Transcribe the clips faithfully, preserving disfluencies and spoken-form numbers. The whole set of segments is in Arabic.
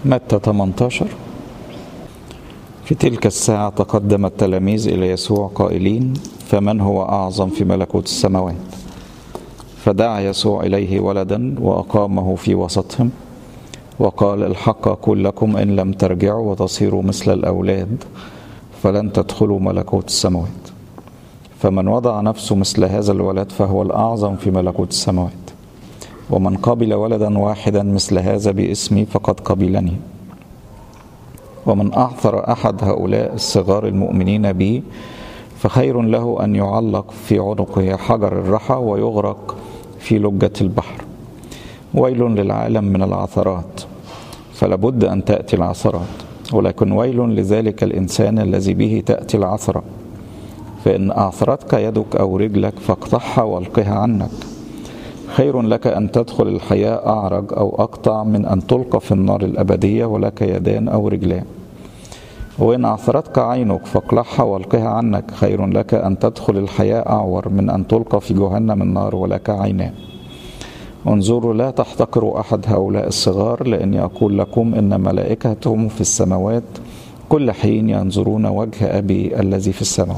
متى ثمانية عشر. في تلك الساعة تقدم التلاميذ إلى يسوع قائلين: فمن هو أعظم في ملكوت السماوات؟ فدعا يسوع إليه ولدا وأقامه في وسطهم وقال: الحق أقول لكم إن لم ترجعوا وتصيروا مثل الأولاد فلن تدخلوا ملكوت السماوات. فمن وضع نفسه مثل هذا الولد فهو الأعظم في ملكوت السماوات. ومن قبل ولدا واحدا مثل هذا باسمي فقد قبلني. ومن أعثر أحد هؤلاء الصغار المؤمنين بي فخير له أن يعلق في عنقه حجر الرحى ويغرق في لجة البحر. ويل للعالم من العثرات، فلابد أن تأتي العثرات، ولكن ويل لذلك الإنسان الذي به تأتي العثرة. فإن أعثرتك يدك أو رجلك فاقطعها والقها عنك. خير لك أن تدخل الحياة أعرج أو أقطع من أن تلقى في النار الأبدية ولك يدان أو رجلان. وإن أعثرتك عينك فاقلعها والقها عنك. خير لك أن تدخل الحياة أعور من أن تلقى في جهنم النار ولك عينان. انظروا لا تحتقروا أحد هؤلاء الصغار، لأني أقول لكم إن ملائكتهم في السماوات كل حين ينظرون وجه أبي الذي في السماوات.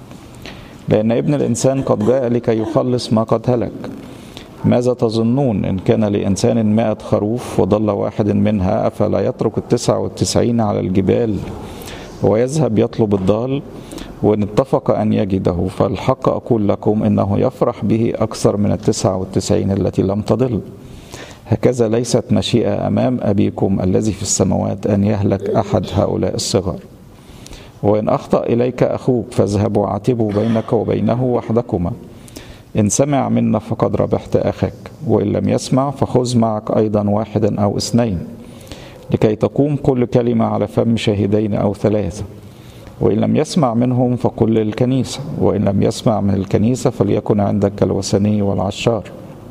لأن ابن الإنسان قد جاء لكي يخلص ما قد هلك. ماذا تظنون؟ إن كان لإنسان مائة خروف وضل واحد منها أفلا يترك التسعة والتسعين على الجبال ويذهب يطلب الضال؟ وإن اتفق أن يجده فالحق أقول لكم إنه يفرح به أكثر من التسعة والتسعين التي لم تضل. هكذا ليست مشيئة أمام أبيكم الذي في السماوات أن يهلك أحد هؤلاء الصغار. وإن أخطأ إليك أخوك فاذهب وعاتبه بينك وبينه وحدكما. إن سمع منا فقد ربحت أخاك، وإن لم يسمع فخذ معك أيضا واحدا أو اثنين، لكي تقوم كل كلمة على فم شاهدين أو ثلاثة. وإن لم يسمع منهم فقل للكنيسة، وإن لم يسمع من الكنيسة فليكن عندك الوثني والعشار.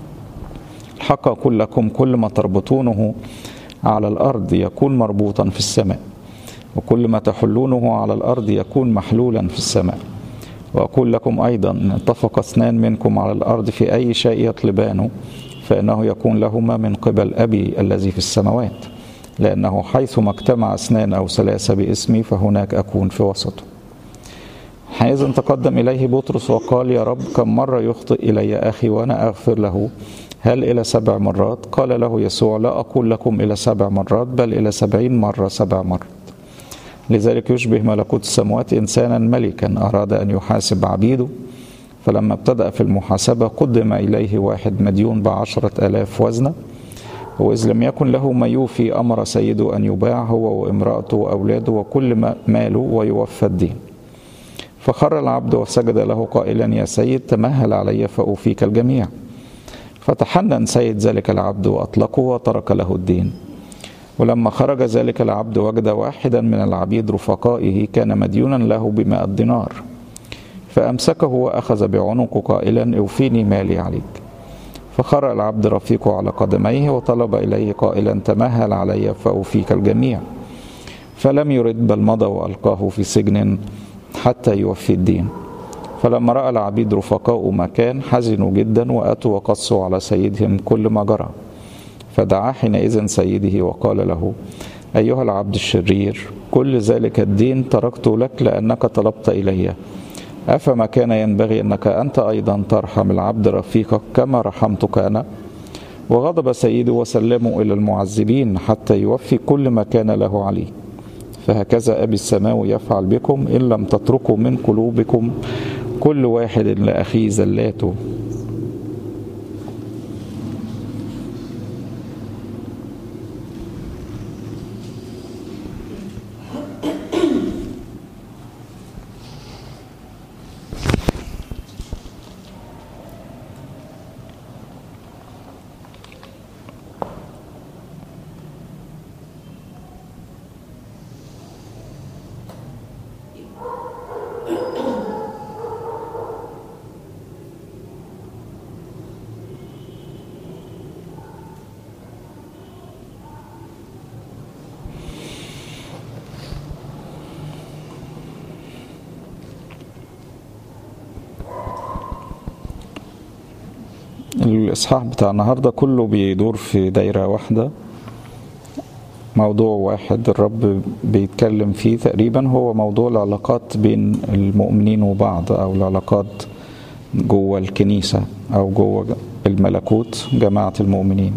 الحق أقول لكم كل ما تربطونه على الأرض يكون مربوطا في السماء، وكل ما تحلونه على الأرض يكون محلولا في السماء. وأقول لكم أيضا إن اتفق اثنان منكم على الأرض في أي شيء يطلبانه فإنه يكون لهما من قبل أبي الذي في السماوات. لأنه حيثما اجتمع اثنان أو ثلاثة باسمي فهناك أكون في وسطه. حينئذ تقدم إليه بطرس وقال: يا رب، كم مرة يخطئ إلي أخي وأنا أغفر له؟ هل إلى سبع مرات؟ قال له يسوع: لا أقول لكم إلى سبع مرات، بل إلى سبعين مرة سبع مرات. لذلك يشبه ملكوت السماوات إنسانا ملكا أراد أن يحاسب عبيده، فلما ابتدأ في المحاسبة قدم إليه واحد مديون بعشرة آلاف وزنة، وإذ لم يكن له ما يوفي أمر سيده أن يباع هو وامرأته وأولاده وكل ماله ويوفى الدين. فخر العبد وسجد له قائلا: يا سيد، تمهل علي فأوفيك الجميع. فتحنن سيد ذلك العبد وأطلقه وترك له الدين. ولما خرج ذلك العبد وجد واحدا من العبيد رفقائه كان مديونا له بمائة دينار، فأمسكه وأخذ بعنقه قائلا: اوفيني مالي عليك. فخر العبد رفيقه على قدميه وطلب إليه قائلا: تمهل علي فأوفيك الجميع. فلم يرد، بل مضى وألقاه في سجن حتى يوفي الدين. فلما رأى العبيد رفقاء ما كان حزنوا جدا وأتوا وقصوا على سيدهم كل ما جرى. فدعا حينئذ سيده وقال له: أيها العبد الشرير، كل ذلك الدين تركت لك لأنك طلبت إلي. أفما كان ينبغي أنك أنت أيضا ترحم العبد رفيقك كما رحمتك أنا؟ وغضب سيده وسلمه إلى المعذبين حتى يوفي كل ما كان له عليه. فهكذا أبي السماوي يفعل بكم إن لم تتركوا من قلوبكم كل واحد لأخيه زلاته. الإصحاح بتاع النهاردة كله بيدور في دايرة واحدة، موضوع واحد الرب بيتكلم فيه تقريبا، هو موضوع العلاقات بين المؤمنين وبعض، أو العلاقات جوه الكنيسة أو جوه الملكوت جماعة المؤمنين.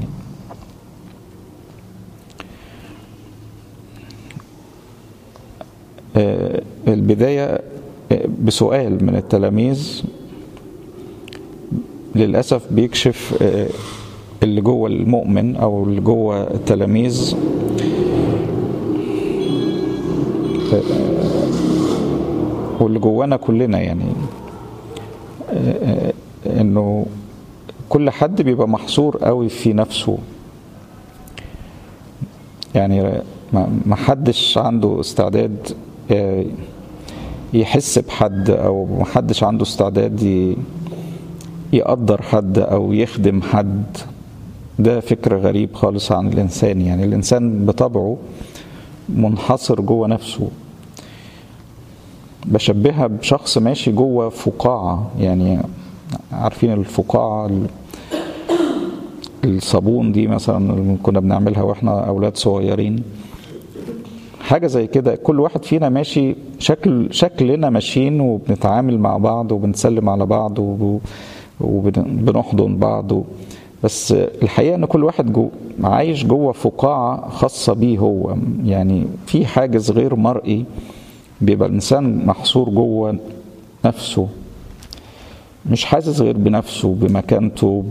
البداية بسؤال من التلاميذ للأسف بيكشف اللي جوه المؤمن أو اللي جوه التلاميذ واللي جوانا كلنا، يعني إنه كل حد بيبقى محصور قوي في نفسه. يعني ما حدش عنده استعداد يحس بحد، او ما حدش عنده استعداد يقدر حد او يخدم حد. ده فكر غريب خالص عن الانسان. يعني الانسان بطبعه منحصر جوه نفسه. بشبهها بشخص ماشي جوه فقاعة. يعني عارفين الفقاعة الصابون دي مثلا اللي كنا بنعملها واحنا اولاد صغيرين، حاجة زي كده. كل واحد فينا ماشي شكل شكلنا ماشيين، وبنتعامل مع بعض وبنسلم على بعض وبنحضن بعض، بس الحقيقة ان كل واحد جو عايش جوه فقاعة خاصة بيه هو. يعني في حاجز غير مرئي بيبقى الانسان محصور جوه نفسه، مش حاسس غير بنفسه، بمكانته،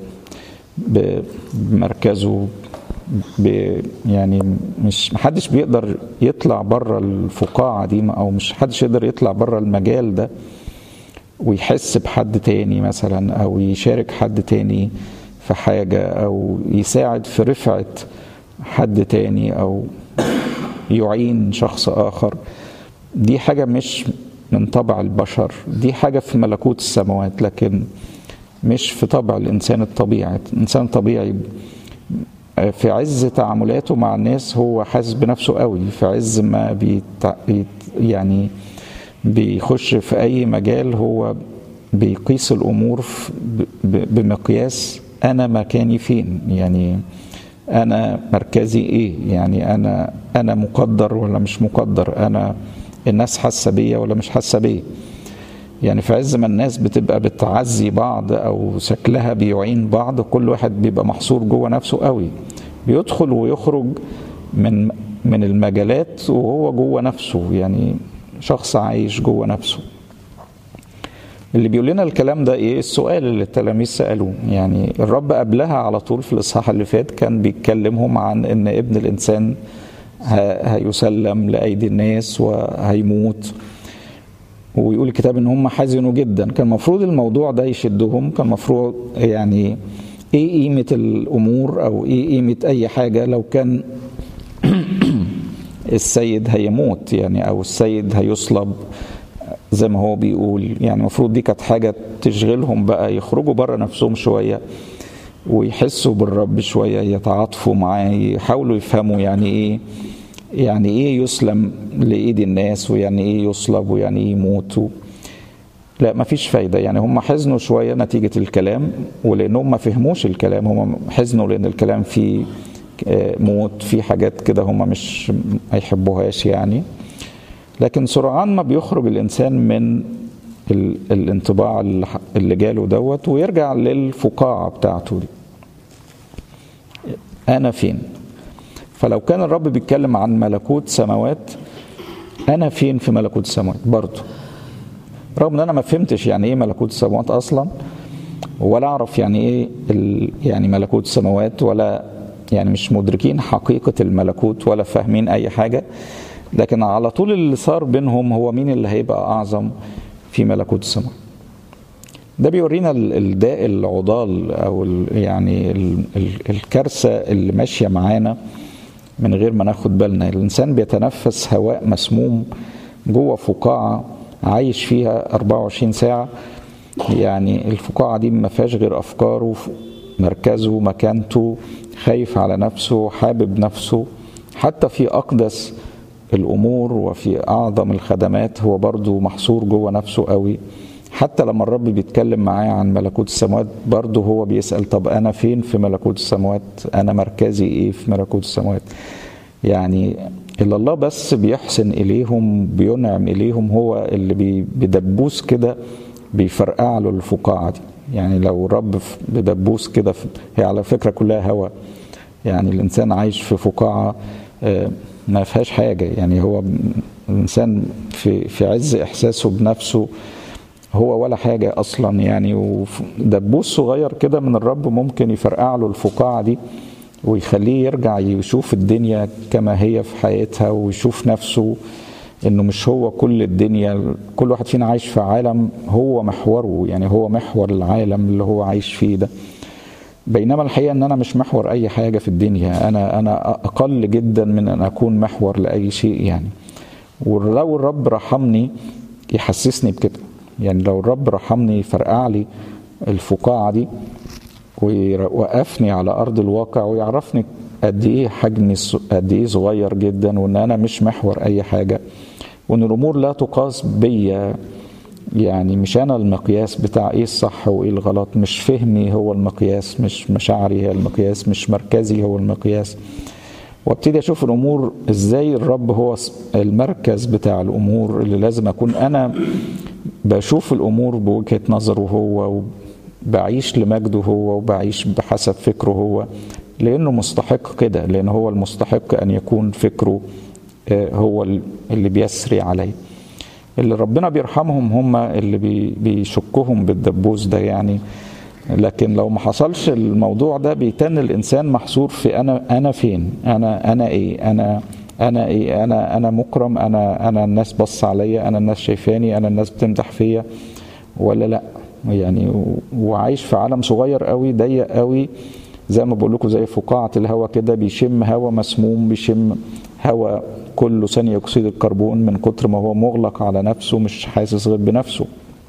بمركزه، يعني مش محدش بيقدر يطلع بره الفقاعة دي، او مش حدش يقدر يطلع بره المجال ده ويحس بحد تاني مثلا، او يشارك حد تاني في حاجة، او يساعد في رفعة حد تاني، او يعين شخص اخر. دي حاجة مش من طبع البشر، دي حاجة في ملكوت السماوات، لكن مش في طبع الانسان الطبيعي. الانسان الطبيعي في عز تعاملاته مع الناس هو حاسس بنفسه قوي، في عز ما بيت يعني بيخش في اي مجال هو بيقيس الامور بمقياس انا مكاني فين، يعني انا مركزي ايه، يعني انا انا مقدر ولا مش مقدر، انا الناس حاسه بيا ولا مش حاسه بيا. يعني في عز ما الناس بتبقى بتعزي بعض او شكلها بيعين بعض، كل واحد بيبقى محصور جوه نفسه قوي، بيدخل ويخرج من من المجالات وهو جوه نفسه، يعني شخص عايش جوه نفسه. اللي بيقول لنا الكلام ده ايه؟ السؤال اللي التلاميذ سألوه. يعني الرب قبلها على طول في الإصحاح اللي فات كان بيتكلمهم عن ان ابن الانسان هيسلم لأيدي الناس وهيموت، ويقول الكتاب ان هم حزنوا جدا. كان مفروض الموضوع ده يشدهم، كان مفروض يعني ايه قيمة الامور او ايه قيمة اي حاجة لو كان السيد هيموت، يعني او السيد هيصلب زي ما هو بيقول. يعني المفروض دي كانت حاجة تشغلهم بقى، يخرجوا بره نفسهم شوية ويحسوا بالرب شوية، يتعاطفوا معاه، يحاولوا يفهموا يعني ايه يعني ايه يسلم لإيد الناس، ويعني ايه يصلب، ويعني ايه يموت. لا مفيش فايدة. يعني هم حزنوا شوية نتيجة الكلام، ولأنهم ما فهموش الكلام. هم حزنوا لأن الكلام فيه موت، فيه حاجات كده هم مش هيحبوهاش يعني. لكن سرعان ما بيخرج الإنسان من الانطباع اللي جاله دوت ويرجع للفقاعة بتاعته دي. أنا فين؟ فلو كان الرب بيتكلم عن ملكوت سماوات، أنا فين في ملكوت السماوات برضو؟ رغم أن أنا ما فهمتش يعني إيه ملكوت السماوات أصلا، ولا أعرف يعني إيه يعني ملكوت السماوات، ولا يعني مش مدركين حقيقة الملكوت ولا فاهمين أي حاجة. لكن على طول اللي صار بينهم هو مين اللي هيبقى أعظم في ملكوت السماوات. ده بيورينا الداء العضال أو يعني الكارثة اللي ماشية معانا من غير ما ناخد بالنا. الإنسان بيتنفس هواء مسموم جوه فقاعة عايش فيها أربعة وعشرين ساعة. يعني الفقاعة دي ما فيهاش غير أفكاره، مركزه، مكانته، خايف على نفسه، حابب نفسه. حتى في أقدس الأمور وفي أعظم الخدمات هو برضو محصور جوه نفسه قوي. حتى لما الرب بيتكلم معاه عن ملكوت السماوات برضو هو بيسأل طب أنا فين في ملكوت السماوات؟ أنا مركزي إيه في ملكوت السماوات؟ يعني اللي الله بس بيحسن إليهم بينعم إليهم هو اللي بدبوس كده بيفرقع له الفقاعة دي. يعني لو رب بدبوس كده، هي على فكرة كلها هوا، يعني الإنسان عايش في فقاعة ما فيهاش حاجة، يعني هو الإنسان في في عز إحساسه بنفسه هو ولا حاجة أصلا يعني، ودبوس صغير كده من الرب ممكن يفرقع له الفقاعة دي ويخليه يرجع يشوف الدنيا كما هي في حياتها، ويشوف نفسه إنه مش هو كل الدنيا. كل واحد فينا عايش في عالم هو محوره، يعني هو محور العالم اللي هو عايش فيه ده، بينما الحقيقة ان انا مش محور اي حاجة في الدنيا، انا انا اقل جدا من ان اكون محور لاي شيء يعني. ولو الرب رحمني يحسسني بكده، يعني لو الرب رحمني يفرقع لي الفقاعة دي ويوقفني على ارض الواقع ويعرفني قد ايه حجمي قد ايه صغير جدا، وان انا مش محور اي حاجة، وان الامور لا تقاس بيا، يعني مش أنا المقياس بتاع إيه الصح وإيه الغلط، مش فهمي هو المقياس، مش مشاعري هي المقياس، مش مركزي هو المقياس، وابتدي أشوف الأمور إزاي الرب هو المركز بتاع الأمور اللي لازم أكون أنا بشوف الأمور بوجهة نظره هو، وبعيش لمجده هو، وبعيش بحسب فكره هو، لأنه مستحق كده، لأن هو المستحق أن يكون فكره هو اللي بيسري عليه. اللي ربنا بيرحمهم هم اللي بيشكهم بالدبوس ده يعني. لكن لو ما حصلش الموضوع ده بيتن الانسان محصور في انا انا فين، انا انا ايه انا انا ايه انا انا مكرم، انا انا الناس بص عليا، انا الناس شايفاني، انا الناس بتمدح فيا ولا لا يعني. وعايش في عالم صغير قوي ضيق قوي، زي ما بقول لكم زي فقاعة الهواء كده، بيشم هواء مسموم، بيشم هواء كله ثاني اكسيد الكربون من كتر ما هو مغلق على نفسه، مش حاسس غير بنفسه.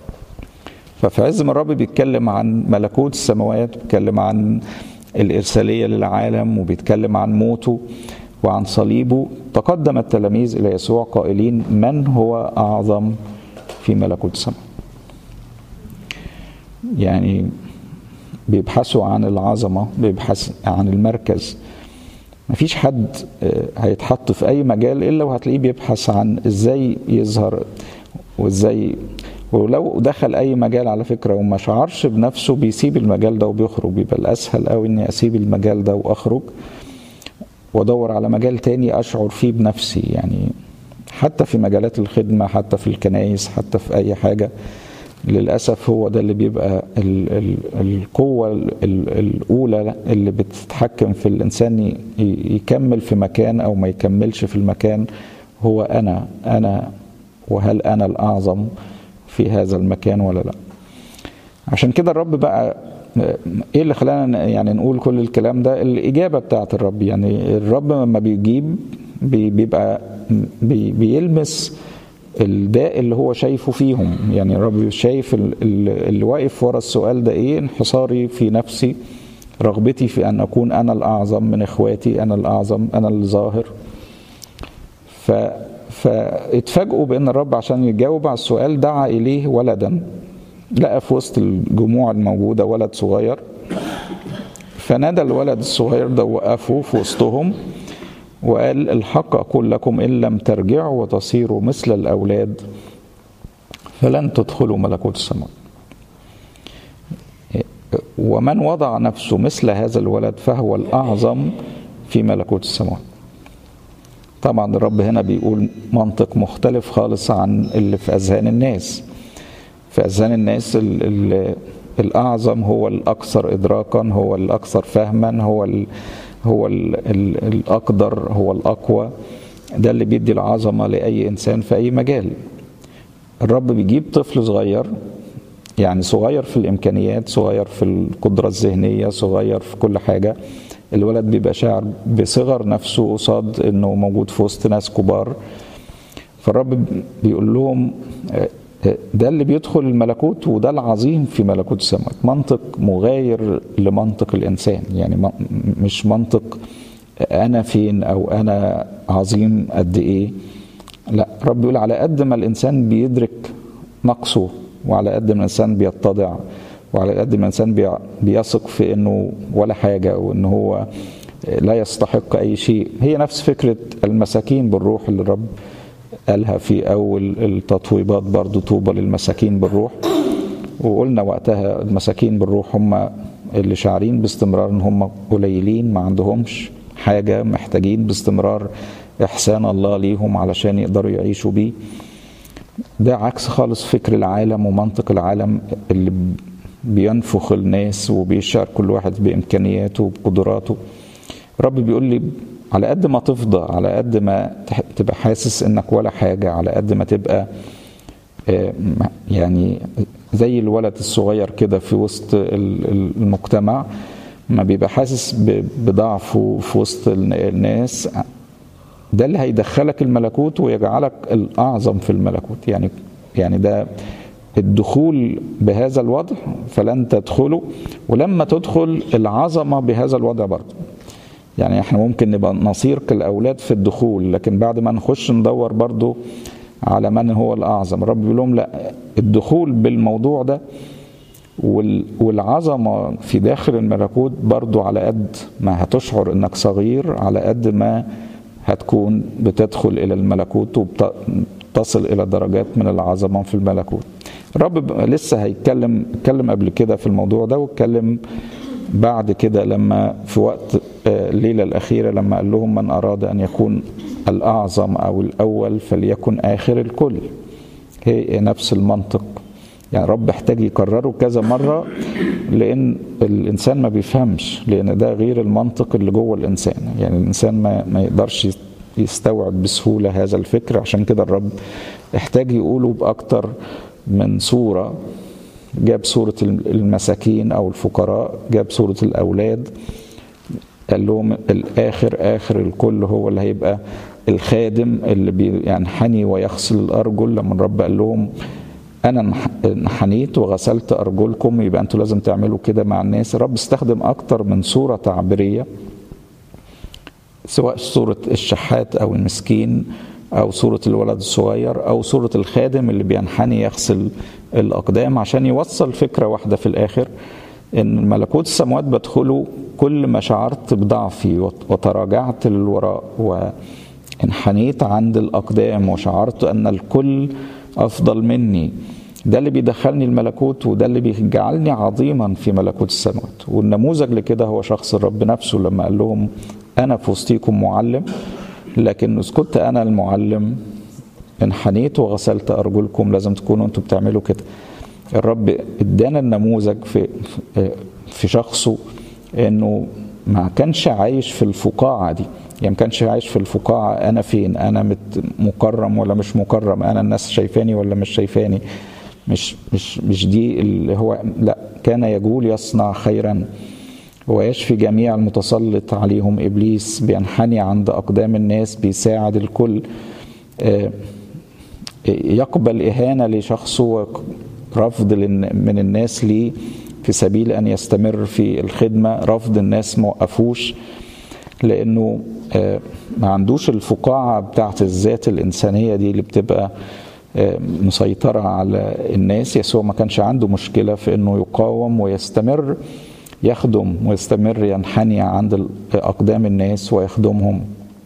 ففي عز ما الرب بيتكلم عن ملكوت السماوات، بيتكلم عن الإرسالية للعالم، وبيتكلم عن موته وعن صليبه، تقدم التلاميذ إلى يسوع قائلين: من هو أعظم في ملكوت السماء؟ يعني بيبحثوا عن العظمة، بيبحث عن المركز. مفيش حد هيتحط في أي مجال إلا وهتلاقيه بيبحث عن إزاي يظهر وإزاي، ولو دخل أي مجال على فكرة وما شعرش بنفسه بيسيب المجال ده وبيخرج. بيبقى الأسهل أوي إني أسيب المجال ده وأخرج وأدور على مجال تاني أشعر فيه بنفسي، يعني حتى في مجالات الخدمة، حتى في الكنائس، حتى في أي حاجة. للأسف هو ده اللي بيبقى ال ال القوة ال الأولى اللي بتتحكم في الإنسان يكمل في مكان أو ما يكملش في المكان، هو أنا أنا وهل أنا الأعظم في هذا المكان ولا لا. عشان كده الرب بقى إيه اللي خلانا يعني نقول كل الكلام ده؟ الإجابة بتاعت الرب. يعني الرب لما بيجيب بيبقى بي بيلمس الداء اللي هو شايفه فيهم. يعني الرب شايف اللي واقف ورا السؤال ده ايه: انحصاري في نفسي، رغبتي في ان اكون انا الاعظم من اخواتي، انا الاعظم، انا الظاهر. ف فاتفاجئوا بان الرب عشان يجاوب على السؤال دعا اليه ولدا. لقى في وسط الجموع الموجوده ولد صغير، فنادى الولد الصغير ده ووقفه في وسطهم وقال: الحق أقول لكم إن لم ترجعوا وتصيروا مثل الأولاد فلن تدخلوا ملكوت السماء. ومن وضع نفسه مثل هذا الولد فهو الأعظم في ملكوت السماء. طبعا الرب هنا بيقول منطق مختلف خالص عن اللي في أذهان الناس. في أذهان الناس ال ال الأعظم هو الأكثر إدراكا، هو الأكثر فهما، هو ال هو ال ال الأقدر، هو الأقوى. ده اللي بيدي العظمة لأي إنسان في أي مجال. الرب بيجيب طفل صغير، يعني صغير في الإمكانيات، صغير في القدرة الذهنية، صغير في كل حاجة. الولد بيبقى شاعر بصغر نفسه قصاد إنه موجود في وسط ناس كبار. فالرب بيقول لهم ده اللي بيدخل الملكوت، وده العظيم في ملكوت السماء. منطق مغاير لمنطق الإنسان، يعني مش منطق أنا فين أو أنا عظيم قد إيه. لا، رب بيقول على قد ما الإنسان بيدرك نقصه، وعلى قد ما الإنسان بيتضع، وعلى قد ما الإنسان بيثق في إنه ولا حاجة، وإنه هو لا يستحق أي شيء. هي نفس فكرة المساكين بالروح اللي الرب قالها في أول التطويبات برضو، طوبى للمساكين بالروح. وقلنا وقتها المساكين بالروح هم اللي شاعرين باستمرار ان هم قليلين، ما عندهمش حاجة، محتاجين باستمرار إحسان الله ليهم علشان يقدروا يعيشوا بيه. ده عكس خالص فكر العالم ومنطق العالم اللي بينفخ الناس وبيشعر كل واحد بإمكانياته وبقدراته. الرب بيقول لي على قد ما تفضى، على قد ما تبقى حاسس انك ولا حاجة، على قد ما تبقى يعني زي الولد الصغير كده في وسط المجتمع، ما بيبقى حاسس بضعفه في وسط الناس، ده اللي هيدخلك الملكوت ويجعلك الأعظم في الملكوت. يعني يعني ده الدخول بهذا الوضع فلن تدخله، ولما تدخل العظمة بهذا الوضع برضه. يعني احنا ممكن نبقى نصير كالأولاد في الدخول، لكن بعد ما نخش ندور برضه على من هو الأعظم. الرب بيقول لهم لا، الدخول بالموضوع ده والعظمة في داخل الملكوت برضو على قد ما هتشعر انك صغير، على قد ما هتكون بتدخل الى الملكوت وبتصل الى درجات من العظمة في الملكوت. الرب لسه هيتكلم اتكلم قبل كده في الموضوع ده، واتكلم بعد كده لما في وقت الليلة الأخيرة لما قال لهم من أراد أن يكون الأعظم أو الأول فليكن آخر الكل. هي نفس المنطق، يعني رب احتاج يكرره كذا مرة لأن الإنسان ما بيفهمش، لأن ده غير المنطق اللي جوه الإنسان. يعني الإنسان ما, ما يقدرش يستوعب بسهولة هذا الفكر، عشان كده الرب احتاج يقوله بأكتر من صورة. جاب صورة المساكين أو الفقراء، جاب صورة الأولاد، قال لهم الآخر آخر الكل هو اللي هيبقى الخادم اللي بينحني ويغسل الأرجل. لما الرب قال لهم أنا انحنيت وغسلت أرجلكم، يبقى أنتوا لازم تعملوا كده مع الناس. الرب استخدم أكتر من صورة تعبيرية، سواء صورة الشحات أو المسكين، أو صورة الولد الصغير، أو صورة الخادم اللي بينحني يغسل الأقدام، عشان يوصل فكرة واحدة في الآخر، إن ملكوت السماوات بدخله كل ما شعرت بضعفي وتراجعت للوراء وانحنيت عند الأقدام وشعرت أن الكل أفضل مني. ده اللي بيدخلني الملكوت، وده اللي بيجعلني عظيما في ملكوت السماوات. والنموذج لكده هو شخص الرب نفسه، لما قال لهم أنا في وسطيكم معلم، لكن اسكت أنا المعلم انحنيت وغسلت أرجلكم، لازم تكونوا أنتم بتعملوا كده. الرب ادانا النموذج في في شخصه، انه ما كانش عايش في الفقاعة دي. يعني ما كانش عايش في الفقاعة انا فين، انا مكرم ولا مش مكرم، انا الناس شايفاني ولا مش شايفاني، مش مش مش دي اللي هو، لا، كان يقول يصنع خيرا ويشفي جميع المتسلط عليهم ابليس، بينحني عند اقدام الناس، بيساعد الكل، يقبل اهانة لشخصه، رفض من الناس ليه في سبيل أن يستمر في الخدمة، رفض الناس موقفوش، لأنه ما عندوش الفقاعة بتاعت الذات الإنسانية دي اللي بتبقى مسيطرة على الناس. يسوع ما كانش عنده مشكلة في أنه يقاوم ويستمر يخدم ويستمر ينحني عند أقدام الناس ويخدمهم.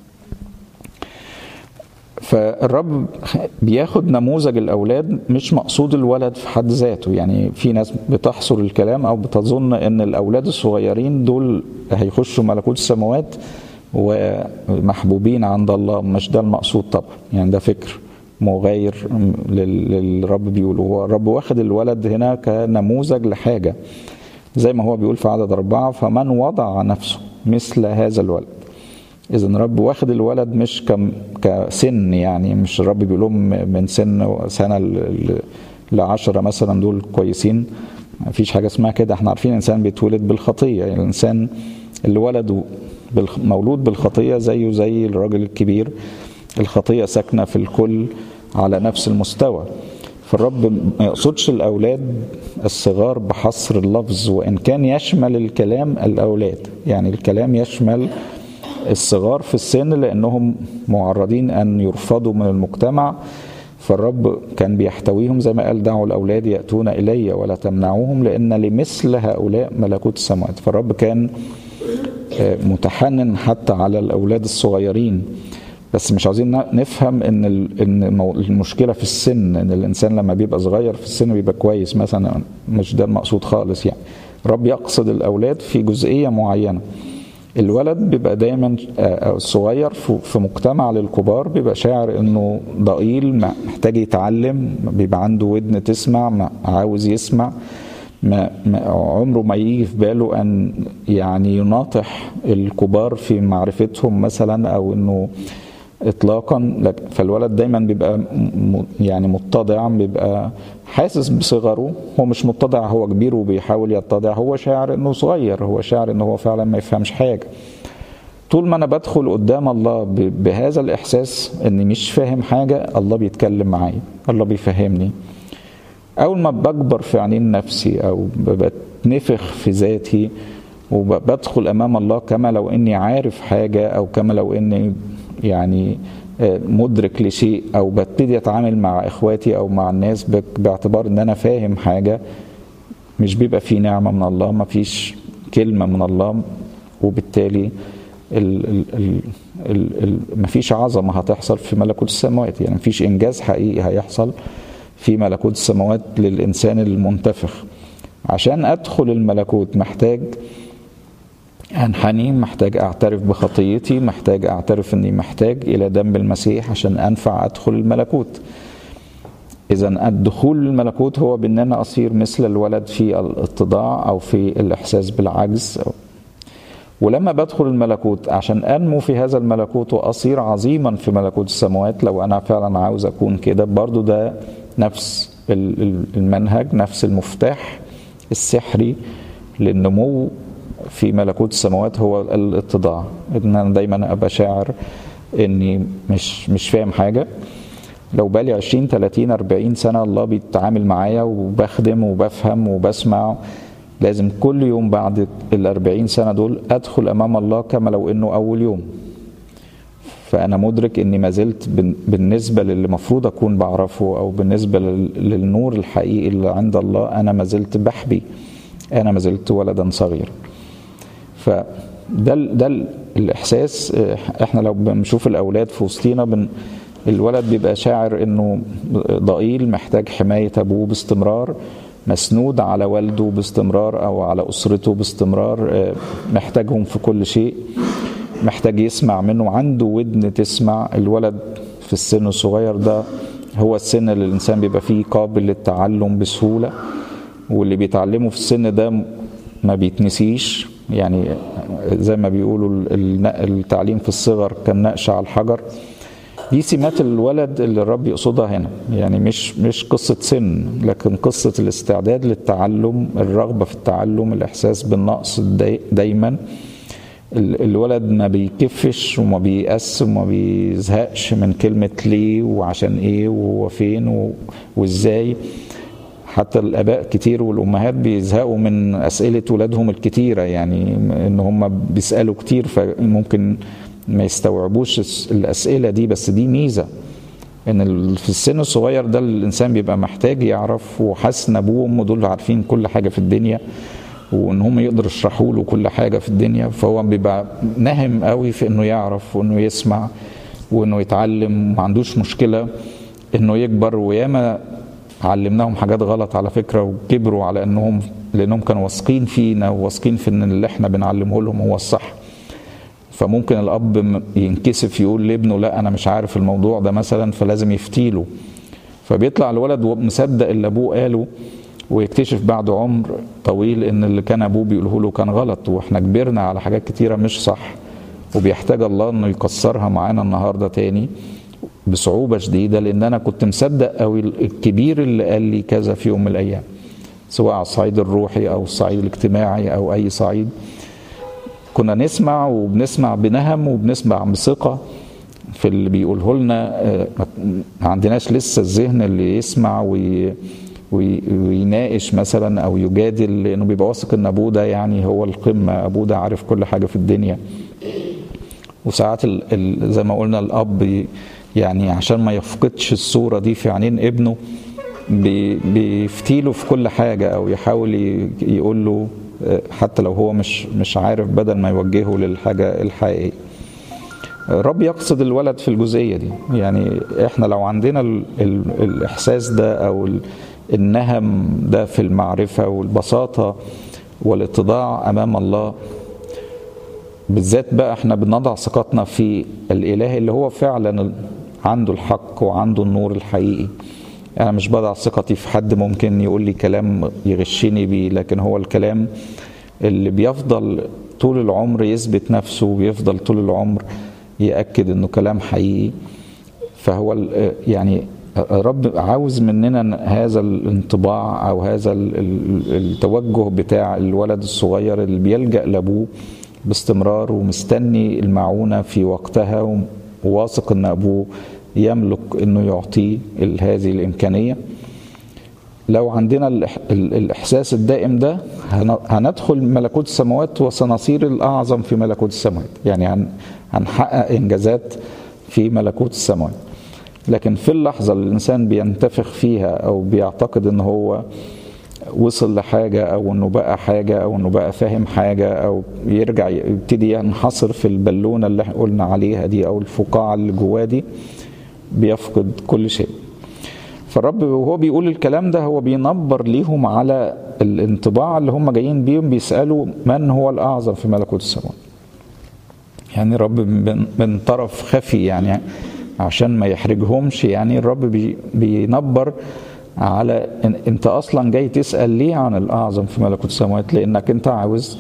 فالرب بياخد نموذج الأولاد، مش مقصود الولد في حد ذاته. يعني في ناس بتحصر الكلام أو بتظن أن الأولاد الصغيرين دول هيخشوا ملكوت السماوات ومحبوبين عند الله. مش ده المقصود طبعا، يعني ده فكر مغاير للرب بيقوله. هو الرب واخد الولد هنا كنموذج لحاجة، زي ما هو بيقول في عدد أربعة فمن وضع نفسه مثل هذا الولد. إذن الرب واخد الولد مش كسن، يعني مش الرب بيقول لهم من سن سنة لعشرة مثلا دول كويسين، مفيش حاجة اسمها كده. احنا عارفين الإنسان بيتولد بالخطية، يعني الإنسان اللي ولد مولود بالخطية زيه زي الراجل الكبير، الخطية ساكنة في الكل على نفس المستوى. فالرب ما يقصدش الأولاد الصغار بحصر اللفظ، وإن كان يشمل الكلام الأولاد، يعني الكلام يشمل الصغار في السن لأنهم معرضين أن يرفضوا من المجتمع. فالرب كان بيحتويهم زي ما قال دعوا الأولاد يأتون إلي ولا تمنعوهم لأن لمثل هؤلاء ملكوت السماوات. فالرب كان متحنن حتى على الأولاد الصغيرين، بس مش عاوزين نفهم ان ان المشكله في السن، ان الانسان لما بيبقى صغير في السن بيبقى كويس مثلا، مش ده المقصود خالص. يعني رب يقصد الاولاد في جزئيه معينه. الولد بيبقى دايما صغير في مجتمع للكبار، بيبقى شاعر انه ضئيل محتاج يتعلم، بيبقى عنده ودن تسمع، عاوز يسمع، ما عمره ما يجي في باله ان يعني يناطح الكبار في معرفتهم مثلا، او انه اطلاقا. فالولد دايما بيبقى يعني متضع، بيبقى حاسس بصغره، هو مش متضع، هو كبير وبيحاول يتضع، هو شاعر انه صغير، هو شاعر انه هو فعلا ما يفهمش حاجه. طول ما انا بدخل قدام الله بهذا الاحساس اني مش فاهم حاجه، الله بيتكلم معايا، الله بيفهمني. اول ما بكبر في عينين نفسي او بتنفخ في ذاتي وبدخل امام الله كما لو اني عارف حاجه، او كما لو اني يعني مدرك لشيء، او ببتدي اتعامل مع اخواتي او مع الناس باعتبار ان انا فاهم حاجه، مش بيبقى في نعمه من الله، ما فيش كلمه من الله، وبالتالي ال ال ال ال ال ما فيش عظمه هتحصل في ملكوت السماوات. يعني ما فيش انجاز حقيقي هيحصل في ملكوت السماوات للانسان المنتفخ. عشان ادخل الملكوت محتاج انحني، محتاج اعترف بخطيتي، محتاج اعترف اني محتاج الى دم المسيح عشان انفع ادخل الملكوت. اذا الدخول للملكوت هو بان انا اصير مثل الولد في الاتضاع او في الاحساس بالعجز. ولما بدخل الملكوت عشان انمو في هذا الملكوت واصير عظيما في ملكوت السماوات، لو انا فعلا عاوز اكون كده، برضو ده نفس المنهج، نفس المفتاح السحري للنمو في ملكوت السماوات، هو الاتضاع. ان انا دايما ابقى شاعر اني مش مش فاهم حاجه. لو بالي عشرين ثلاثين أربعين سنه الله بيتعامل معايا وبخدم وبفهم وبسمع، لازم كل يوم بعد الأربعين سنه دول ادخل امام الله كما لو انه اول يوم. فانا مدرك اني ما زلت بالنسبه للي المفروض اكون بعرفه، او بالنسبه للنور الحقيقي اللي عند الله، انا ما زلت بحبي، انا ما زلت ولدا صغيرا. فده ده الاحساس. احنا لو بنشوف الاولاد في وسطينا، بن الولد بيبقى شاعر انه ضئيل، محتاج حمايه ابوه باستمرار، مسنود على والده باستمرار او على اسرته باستمرار، محتاجهم في كل شيء، محتاج يسمع منه، عنده ودن تسمع. الولد في السن الصغير ده هو السن اللي الانسان بيبقى فيه قابل للتعلم بسهوله، واللي بيتعلمه في السن ده ما بيتنسيش. يعني زي ما بيقولوا التعليم في الصغر كالنقش على الحجر. دي سمات الولد اللي الرب يقصدها هنا، يعني مش مش قصة سن، لكن قصة الاستعداد للتعلم، الرغبة في التعلم، الإحساس بالنقص دايما. الولد ما بيكفش وما بيأس وما بيزهقش من كلمة ليه وعشان ايه وفين وازاي. حتى الآباء كتير والأمهات بيزهقوا من أسئلة ولادهم الكتيرة، يعني إن هم بيسألوا كتير فممكن ما يستوعبوش الأسئلة دي. بس دي ميزة، إن في السن الصغير ده الإنسان بيبقى محتاج يعرف، وحاسس إن أبوه وأمه دول عارفين كل حاجة في الدنيا، وإن هم يقدروا يشرحوا له كل حاجة في الدنيا. فهو بيبقى نهم قوي في إنه يعرف وإنه يسمع وإنه يتعلم، ما عندوش مشكلة إنه يكبر. وياما علمناهم حاجات غلط على فكرة، وكبروا على انهم لانهم كانوا واثقين فينا وواثقين في ان اللي احنا بنعلمه لهم هو الصح. فممكن الاب ينكسف يقول لابنه لا انا مش عارف الموضوع ده مثلا، فلازم يفتيله. فبيطلع الولد مصدق اللي ابوه قاله، ويكتشف بعد عمر طويل ان اللي كان ابوه بيقوله له كان غلط، واحنا كبرنا على حاجات كتيرة مش صح، وبيحتاج الله انه يكسرها معانا النهاردة تاني بصعوبة شديدة، لأن أنا كنت مصدق أو الكبير اللي قال لي كذا في يوم من الأيام، سواء على الصعيد الروحي أو الصعيد الاجتماعي أو أي صعيد. كنا نسمع وبنسمع بنهم وبنسمع بثقة في اللي بيقوله لنا، ما عندناش لسه الذهن اللي يسمع وي ويناقش مثلا أو يجادل، لأنه بيبقى واثق إن أبوه ده يعني هو القمة، أبوه ده عارف كل حاجة في الدنيا. وساعات زي ما قلنا الأب يعني عشان ما يفقدش الصورة دي في عينين ابنه بيفتيله في كل حاجة، أو يحاول يقول له حتى لو هو مش مش عارف، بدل ما يوجهه للحاجة الحقيقية. الرب يقصد الولد في الجزئية دي. يعني احنا لو عندنا ال ال الإحساس ده أو النهم ده في المعرفة والبساطة والاتضاع أمام الله، بالذات بقى احنا بنضع ثقتنا في الإله اللي هو فعلا عنده الحق وعنده النور الحقيقي. أنا مش بضع ثقتي في حد ممكن يقول لي كلام يغشني بيه، لكن هو الكلام اللي بيفضل طول العمر يثبت نفسه، وبيفضل طول العمر يأكد انه كلام حقيقي. فهو يعني الرب عاوز مننا هذا الانطباع او هذا التوجه بتاع الولد الصغير اللي بيلجأ لابوه باستمرار ومستني المعونة في وقتها، وواثق ان ابوه يملك انه يعطيه هذه الامكانية. لو عندنا الاحساس الدائم ده هندخل ملكوت السماوات وسنصير الاعظم في ملكوت السماوات، يعني هنحقق انجازات في ملكوت السماوات. لكن في اللحظة اللي الانسان بينتفخ فيها او بيعتقد ان هو وصل لحاجة او انه بقى حاجة او انه بقى فاهم حاجة، او يرجع يبتدي ينحصر في البالونة اللي قلنا عليها دي او الفقاعة اللي جواه دي، بيفقد كل شيء. فالرب وهو بيقول الكلام ده هو بينبر ليهم على الانطباع اللي هم جايين بيهم، بيسألوا من هو الأعظم في ملكوت السماوات. يعني الرب من طرف خفي، يعني عشان ما يحرجهمش، يعني الرب بي بينبر على انت اصلا جاي تسأل ليه عن الأعظم في ملكوت السماوات، لانك انت عاوز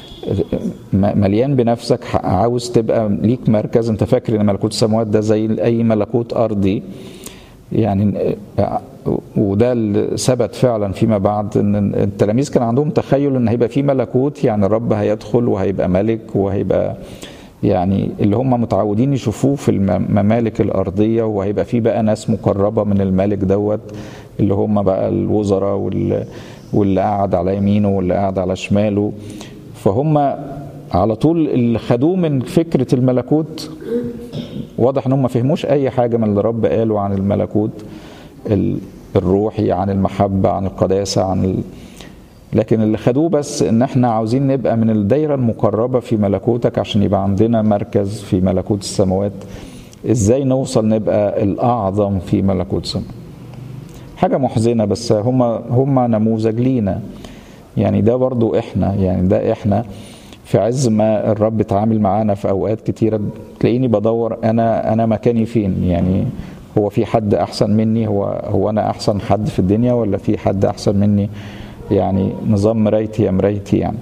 مليان بنفسك، عاوز تبقى ليك مركز. انت فاكر ان ملكوت السماوات ده زي اي ملكوت ارضي، يعني وده اللي ثبت فعلا فيما بعد، ان التلاميذ كان عندهم تخيل ان هيبقى في ملكوت، يعني الرب هيدخل وهيبقى ملك، وهيبقى يعني اللي هم متعودين يشوفوه في الممالك الارضيه، وهيبقى في بقى ناس مقربه من الملك دوت، اللي هم بقى الوزراء واللي قاعد على يمينه واللي قاعد على شماله. فهم على طول اللي خدوه من فكره الملكوت، واضح ان هم ما فهموش اي حاجه من اللي الرب قاله عن الملكوت الروحي، عن المحبه، عن القداسه، عن ال... لكن اللي خدوه بس ان احنا عاوزين نبقى من الدايره المقربه في ملكوتك عشان يبقى عندنا مركز في ملكوت السماوات. ازاي نوصل نبقى الاعظم في ملكوت السماوات؟ حاجه محزنه، بس هم هم نموذج لينا. يعني ده برضو احنا، يعني ده احنا في عز ما الرب اتعامل معانا في اوقات كتيره، تلاقيني بدور انا انا مكاني فين. يعني هو في حد احسن مني؟ هو هو انا احسن حد في الدنيا، ولا في حد احسن مني؟ يعني نظام مرايتي يا مرايتي. يعني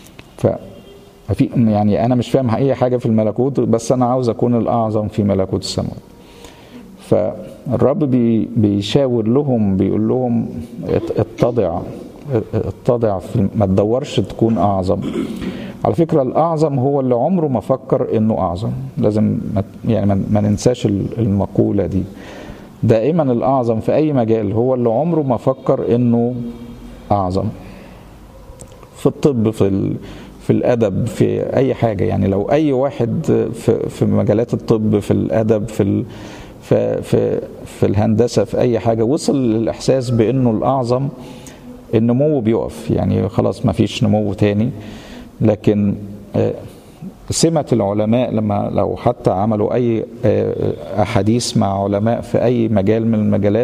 ففي يعني انا مش فاهم اي حاجه في الملكوت، بس انا عاوز اكون الاعظم في ملكوت السماوات. فالرب بي بيشاور لهم، بيقول لهم اتضع اتضع، ما تدورش تكون اعظم. على فكرة الأعظم هو اللي عمره ما فكر إنه أعظم. لازم يعني ما ننساش المقولة دي. دائما الأعظم في أي مجال هو اللي عمره ما فكر إنه أعظم. في الطب، في ال... في الأدب، في أي حاجة. يعني لو أي واحد في في مجالات الطب، في الأدب، في ال... في في في الهندسة، في أي حاجة، وصل للإحساس بإنه الأعظم، النمو بيقف. يعني خلاص ما فيش نمو تاني. لكن سمة العلماء لما لو حتى عملوا أي أحاديث مع علماء في أي مجال من المجالات،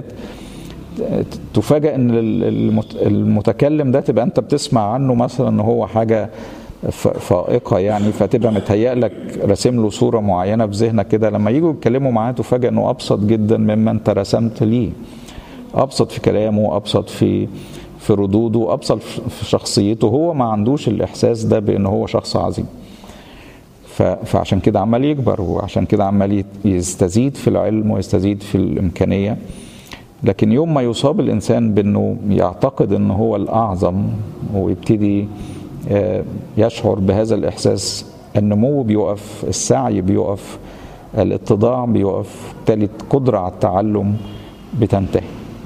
تفاجأ أن المتكلم ده تبقى أنت بتسمع عنه مثلا أنه هو حاجة فائقة، يعني فتبقى متهيأ لك رسم له صورة معينة في ذهنك كده. لما يجوا يتكلموا معاه تفاجأ أنه أبسط جدا مما أنت رسمت ليه. أبسط في كلامه، أبسط في في ردوده، أبسط في شخصيته. هو ما عندوش الإحساس ده بأنه هو شخص عظيم. فعشان كده عمال يكبر، وعشان كده عمال يستزيد في العلم ويستزيد في الإمكانية. لكن يوم ما يصاب الإنسان بأنه يعتقد أنه هو الأعظم، ويبتدي يشعر بهذا الإحساس، النمو بيقف، السعي بيقف، الاتضاع بيقف، بالتالي القدرة على التعلم بتنتهي.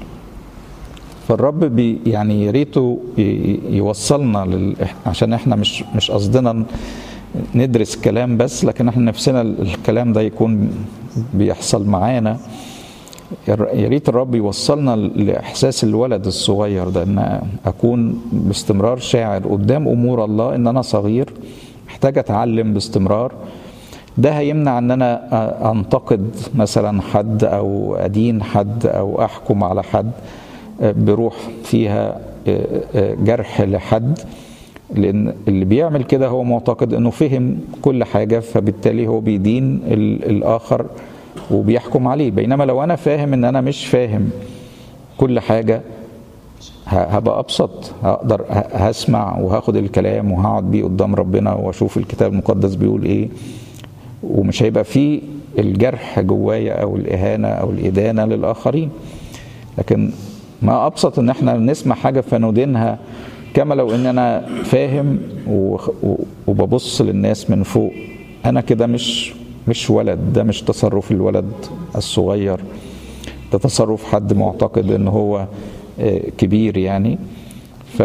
فالرب بي يعني يريته يوصلنا لل... عشان احنا مش مش قصدنا ندرس كلام بس، لكن احنا نفسنا الكلام ده يكون بيحصل معانا. يا ريت الرب يوصلنا لإحساس الولد الصغير ده، أن أكون باستمرار شاعر قدام أمور الله أن أنا صغير محتاج أتعلم باستمرار. ده هيمنع أن أنا أنتقد مثلا حد أو أدين حد أو أحكم على حد بروح فيها جرح لحد، لأن اللي بيعمل كده هو معتقد أنه فهم كل حاجة، فبالتالي هو بيدين الآخر وبيحكم عليه. بينما لو أنا فاهم أن أنا مش فاهم كل حاجة هبقى أبسط، هقدر هسمع وهاخد الكلام وهقعد بيه قدام ربنا وأشوف الكتاب المقدس بيقول إيه، ومش هيبقى فيه الجرح جوايا أو الإهانة أو الإدانة للآخرين. لكن ما أبسط أن احنا نسمع حاجة فندينها كما لو أن أنا فاهم وببص للناس من فوق. أنا كده مش مش ولد، ده مش تصرف الولد الصغير، ده تصرف حد معتقد أنه هو كبير يعني. ف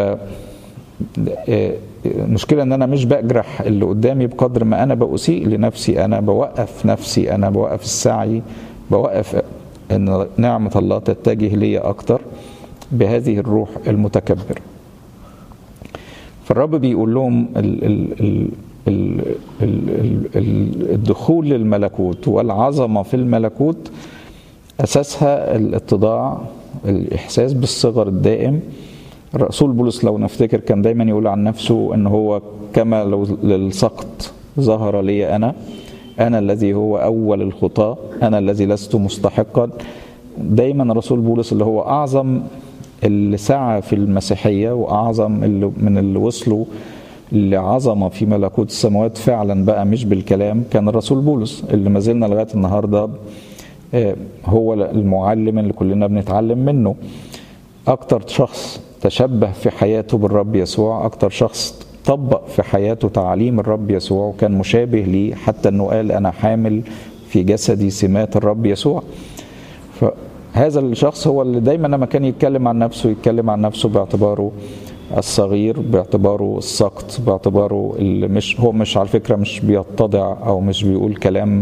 المشكلة أن أنا مش بأجرح اللي قدامي بقدر ما أنا بأسيء لنفسي، أنا بوقف نفسي، أنا بوقف السعي، بوقف أن نعمة الله تتجه لي أكتر بهذه الروح المتكبر. فالرب بيقول لهم ال ال ال ال ال ال الدخول للملكوت والعظمة في الملكوت أساسها الاتضاع، الإحساس بالصغر الدائم. الرسول بولس لو نفتكر كان دايما يقول عن نفسه أنه هو كما لو للسقط ظهر لي أنا أنا الذي هو أول الخطاة، أنا الذي لست مستحقا. دايما رسول بولس اللي هو أعظم اللي سعى في المسيحية وأعظم اللي من اللي وصلوا لعظمة في ملكوت السماوات فعلا بقى مش بالكلام، كان الرسول بولس اللي ما زلنا لغاية النهاردة هو المعلم اللي كلنا بنتعلم منه. أكتر شخص تشبه في حياته بالرب يسوع، أكتر شخص طبق في حياته تعاليم الرب يسوع وكان مشابه ليه، حتى أنه قال أنا حامل في جسدي سمات الرب يسوع. فهذا الشخص هو اللي دايما لما كان يتكلم عن نفسه يتكلم عن نفسه باعتباره الصغير، باعتباره السقط، باعتباره اللي مش هو مش على فكرة مش بيتضع أو مش بيقول كلام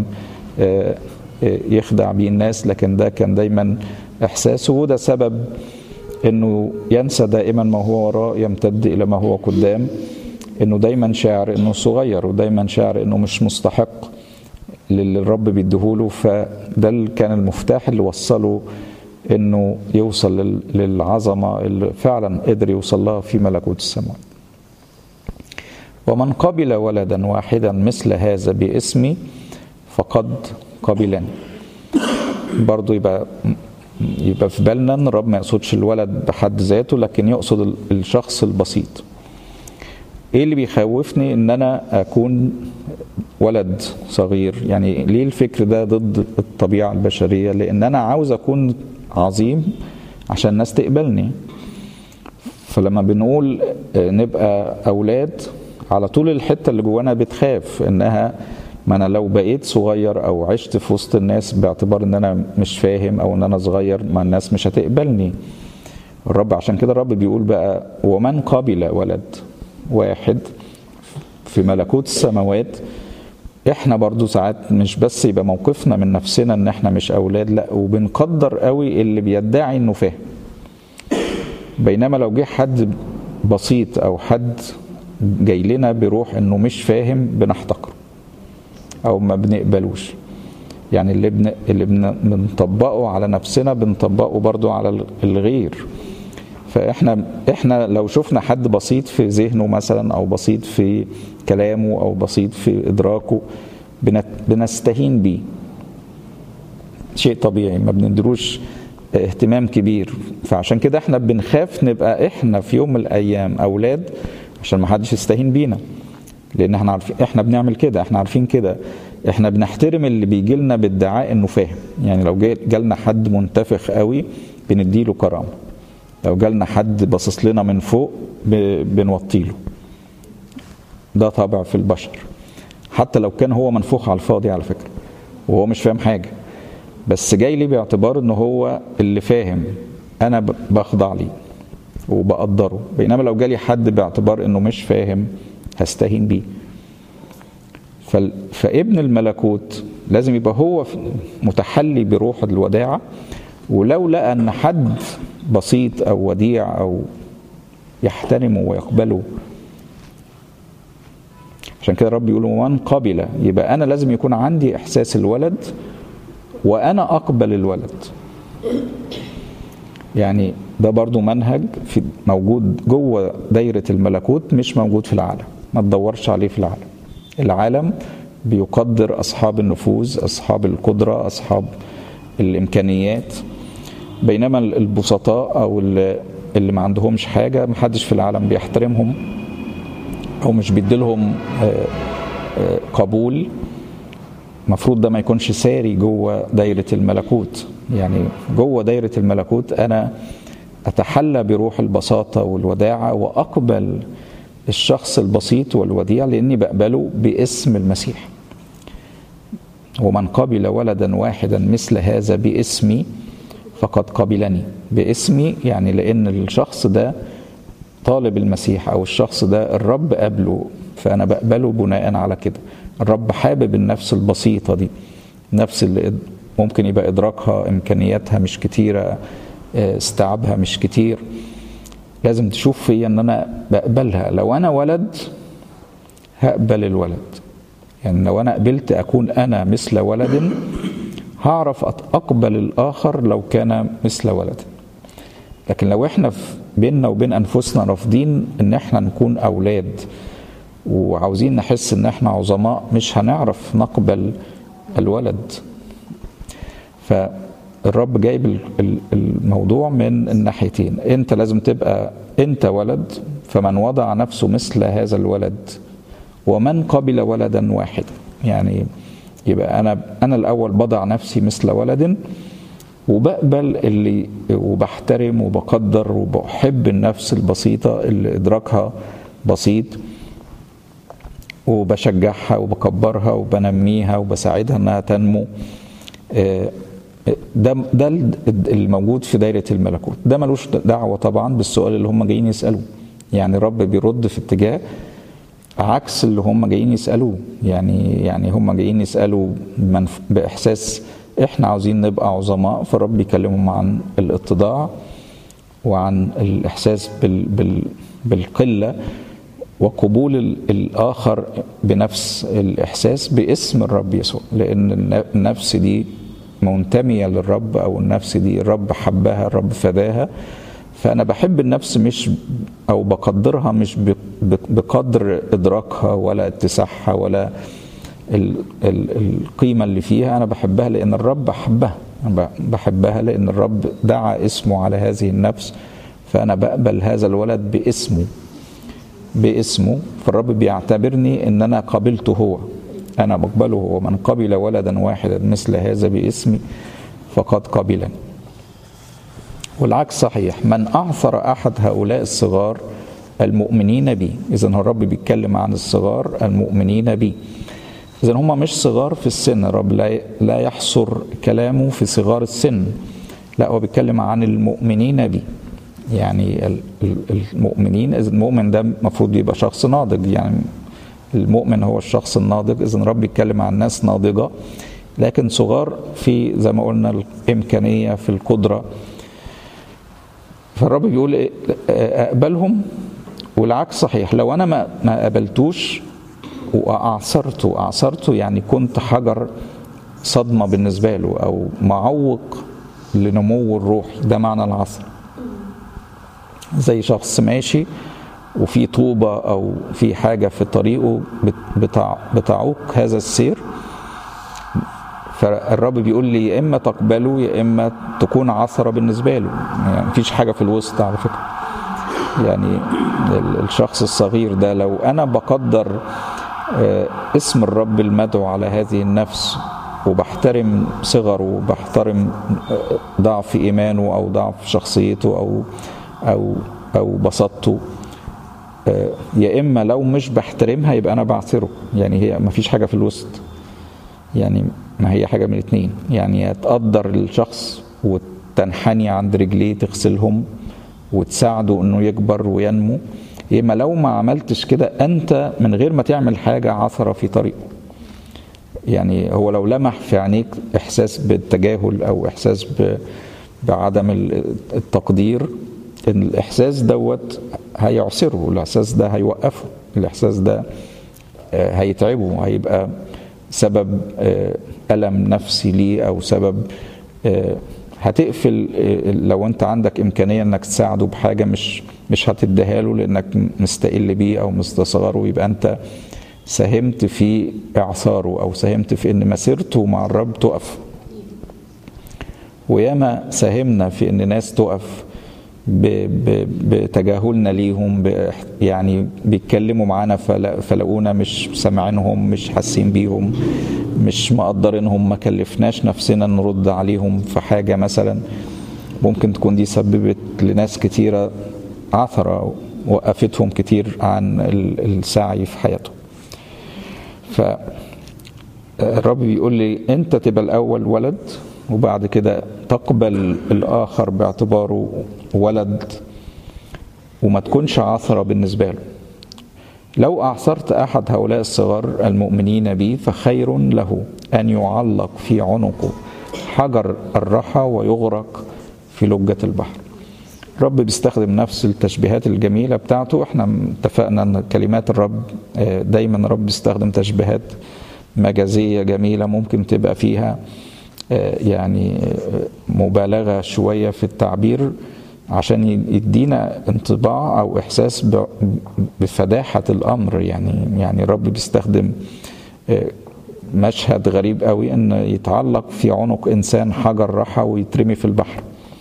يخدع بيه الناس، لكن ده كان دايما إحساسه، وده سبب انه ينسى دائما ما هو وراء يمتد الى ما هو قدام، انه دايما شاعر انه صغير ودايما شاعر انه مش مستحق للي الرب بيديهوله. فده كان المفتاح اللي وصله انه يوصل للعظمة اللي فعلا قدر يوصل لها في ملكوت السماوات. ومن قبل ولدا واحدا مثل هذا باسمي فقد قبلني. برضو يبقى يبقى في بالنا ان الرب ما يقصدش الولد بحد ذاته، لكن يقصد الشخص البسيط. ايه اللي بيخوفني ان انا اكون ولد صغير؟ يعني ليه الفكر ده ضد الطبيعة البشرية؟ لان انا عاوز اكون عظيم عشان الناس تقبلني. فلما بنقول نبقى اولاد، على طول الحتة اللي جوانا بتخاف انها ما أنا لو بقيت صغير أو عشت في وسط الناس باعتبار أن أنا مش فاهم أو أن أنا صغير، ما الناس مش هتقبلني. الرب عشان كده الرب بيقول بقى ومن قبل ولد واحد في ملكوت السماوات. إحنا برضو ساعات مش بس يبقى موقفنا من نفسنا أن إحنا مش أولاد، لا وبنقدر قوي اللي بيدعي أنه فاهم. بينما لو جه حد بسيط أو حد جاي لنا بروح أنه مش فاهم بنحتقره أو ما بنقبلوش. يعني اللي بن... اللي بن... بنطبقه على نفسنا بنطبقه برضو على الغير. فإحنا إحنا لو شفنا حد بسيط في ذهنه مثلا أو بسيط في كلامه أو بسيط في إدراكه بن... بنستهين بيه، شيء طبيعي، ما بندروش اهتمام كبير. فعشان كده إحنا بنخاف نبقى إحنا في يوم من الأيام أولاد عشان ما حدش يستهين بينا، لان احنا عارفين احنا بنعمل كده، احنا عارفين كده. احنا بنحترم اللي بيجي لنا بادعاء انه فاهم. يعني لو جالنا حد منتفخ قوي بنديله كرامه، لو جالنا حد باصص لنا من فوق بنوطيله. ده طبع في البشر، حتى لو كان هو منفوخ على الفاضي على فكره وهو مش فاهم حاجه، بس جاي لي باعتبار انه هو اللي فاهم، انا بخضع ليه وبقدره. بينما لو جالي حد باعتبار انه مش فاهم هستهين بيه. فابن الملكوت لازم يبقى هو متحلي بروح الوداعة ولو لقى ان حد بسيط او وديع او يحترمه ويقبله، عشان كده الرب يقول من قبل، يبقى انا لازم يكون عندي احساس الولد وانا اقبل الولد. يعني ده برضو منهج في موجود جوه دايرة الملكوت، مش موجود في العالم. ما تدورش عليه في العالم. العالم بيقدر أصحاب النفوذ، أصحاب القدرة، أصحاب الإمكانيات، بينما البسطاء أو اللي ما عندهمش حاجة محدش في العالم بيحترمهم أو مش بيديلهم قبول. مفروض ده ما يكونش ساري جوه دايرة الملكوت. يعني جوه دايرة الملكوت أنا أتحلى بروح البساطة والوداعة وأقبل الشخص البسيط والوديع، لأني بقبله باسم المسيح. ومن قبل ولدا واحدا مثل هذا باسمي فقد قبلني. باسمي يعني لأن الشخص ده طالب المسيح، أو الشخص ده الرب قبله، فأنا بقبله بناء على كده. الرب حابب النفس البسيطة دي، نفس اللي ممكن يبقى إدراكها إمكانياتها مش كتيرة، استيعابها مش كتير، لازم تشوف فيا ان انا بقبلها. لو انا ولد هقبل الولد، يعني لو انا قبلت اكون انا مثل ولد هعرف اقبل الاخر لو كان مثل ولد. لكن لو احنا بيننا وبين انفسنا رافضين ان احنا نكون اولاد وعاوزين نحس ان احنا عظماء، مش هنعرف نقبل الولد. فالرب جايب الموضوع من الناحيتين. انت لازم تبقى انت ولد، فمن وضع نفسه مثل هذا الولد ومن قبل ولدا واحدا، يعني يبقى انا انا الاول بضع نفسي مثل ولد وبقبل اللي وبحترم وبقدر وبحب النفس البسيطة اللي ادراكها بسيط، وبشجعها وبكبرها وبنميها وبساعدها انها تنمو. ده ده الموجود في دايرة الملكوت. ده ملوش دعوة طبعا بالسؤال اللي هم جايين يسألوه. يعني الرب بيرد في اتجاه عكس اللي هم جايين يسألوه. يعني يعني هم جايين يسألوا بإحساس احنا عاوزين نبقى عظماء، فالرب بيكلمهم عن الاتضاع وعن الإحساس بال بال بالقلة وقبول الآخر بنفس الإحساس باسم الرب يسوع، لأن النفس دي منتمية للرب، أو النفس دي الرب حبها، الرب فداها. فأنا بحب النفس مش أو بقدرها مش بقدر إدراكها ولا اتساعها ولا ال ال القيمة اللي فيها. أنا بحبها لأن الرب حبها، بحبها لأن الرب دعا اسمه على هذه النفس، فأنا بقبل هذا الولد باسمه باسمه فالرب بيعتبرني ان انا قبلته هو، انا بقبله هو. من قبل ولدا واحدا مثل هذا باسمي فقد قبلني. والعكس صحيح، من اعثر احد هؤلاء الصغار المؤمنين بي. اذا هو الرب بيتكلم عن الصغار المؤمنين بي، اذا هم مش صغار في السن. الرب لا لا يحصر كلامه في صغار السن، لا هو بيتكلم عن المؤمنين بي. يعني المؤمنين، إذا المؤمن ده المفروض يبقى شخص ناضج، يعني المؤمن هو الشخص الناضج. إذا الرب بيتكلم عن ناس ناضجة لكن صغار في زي ما قلنا الإمكانية، في القدرة. فالرب بيقول أقبلهم. والعكس صحيح، لو أنا ما ما قبلتوش وأعصرته أعصرته يعني كنت حجر صدمة بالنسبة له أو معوق لنمو الروح، ده معنى العصر. زي شخص ماشي وفي طوبة أو في حاجة في طريقه بتعوق هذا السير، فالرب بيقول لي يا إما تقبله يا إما تكون عثرة بالنسبة له. يعني مفيش حاجة في الوسط على فكرة. يعني الشخص الصغير ده لو أنا بقدر اسم الرب المدعو على هذه النفس وبحترم صغره وبحترم ضعف إيمانه أو ضعف شخصيته أو أو أو بسطته، يا إما لو مش بحترمها يبقى أنا بعثره. يعني هي ما فيش حاجة في الوسط، يعني ما هي حاجة من الاثنين. يعني تقدر الشخص وتنحني عند رجليه تغسلهم وتساعده إنه يكبر وينمو، يا إما لو ما عملتش كده أنت من غير ما تعمل حاجة عثرة في طريقه. يعني هو لو لمح في عينيك إحساس بالتجاهل أو إحساس ب بعدم التقدير، الإحساس دوت هيعسره، الإحساس ده هيوقفه، الإحساس ده هيتعبه، هيبقى سبب ألم نفسي ليه، أو سبب هتقفل. لو أنت عندك إمكانية أنك تساعده بحاجة مش مش هتديها له لأنك مستقل بيه أو مستصغره، يبقى أنت ساهمت في إعصاره أو ساهمت في أن مسيرته مع الرب تقف. وياما ساهمنا في أن ناس تقف بتجاهلنا ليهم، يعني بيتكلموا معانا فلقونا مش سامعينهم، مش حاسين بيهم، مش مقدرينهم، ما كلفناش نفسنا نرد عليهم في حاجة مثلا. ممكن تكون دي سببت لناس كتيرة عثرة، وقفتهم كتير عن السعي في حياتهم. فالرب بيقول لي أنت تبقى الأول ولد، وبعد كده تقبل الآخر باعتباره ولد، وما تكونش عثرة بالنسبة له. لو أعثرت أحد هؤلاء الصغار المؤمنين بي فخير له أن يعلق في عنقه حجر الرحى ويغرق في لجة البحر. الرب بيستخدم نفس التشبيهات الجميلة بتاعته. احنا اتفقنا ان كلمات الرب دايما الرب بيستخدم تشبيهات مجازية جميلة، ممكن تبقى فيها يعني مبالغة شوية في التعبير عشان يدينا انطباع أو إحساس بفداحة الأمر. يعني يعني الرب بيستخدم مشهد غريب قوي أن يتعلق في عنق إنسان حجر رحى ويترمي في البحر.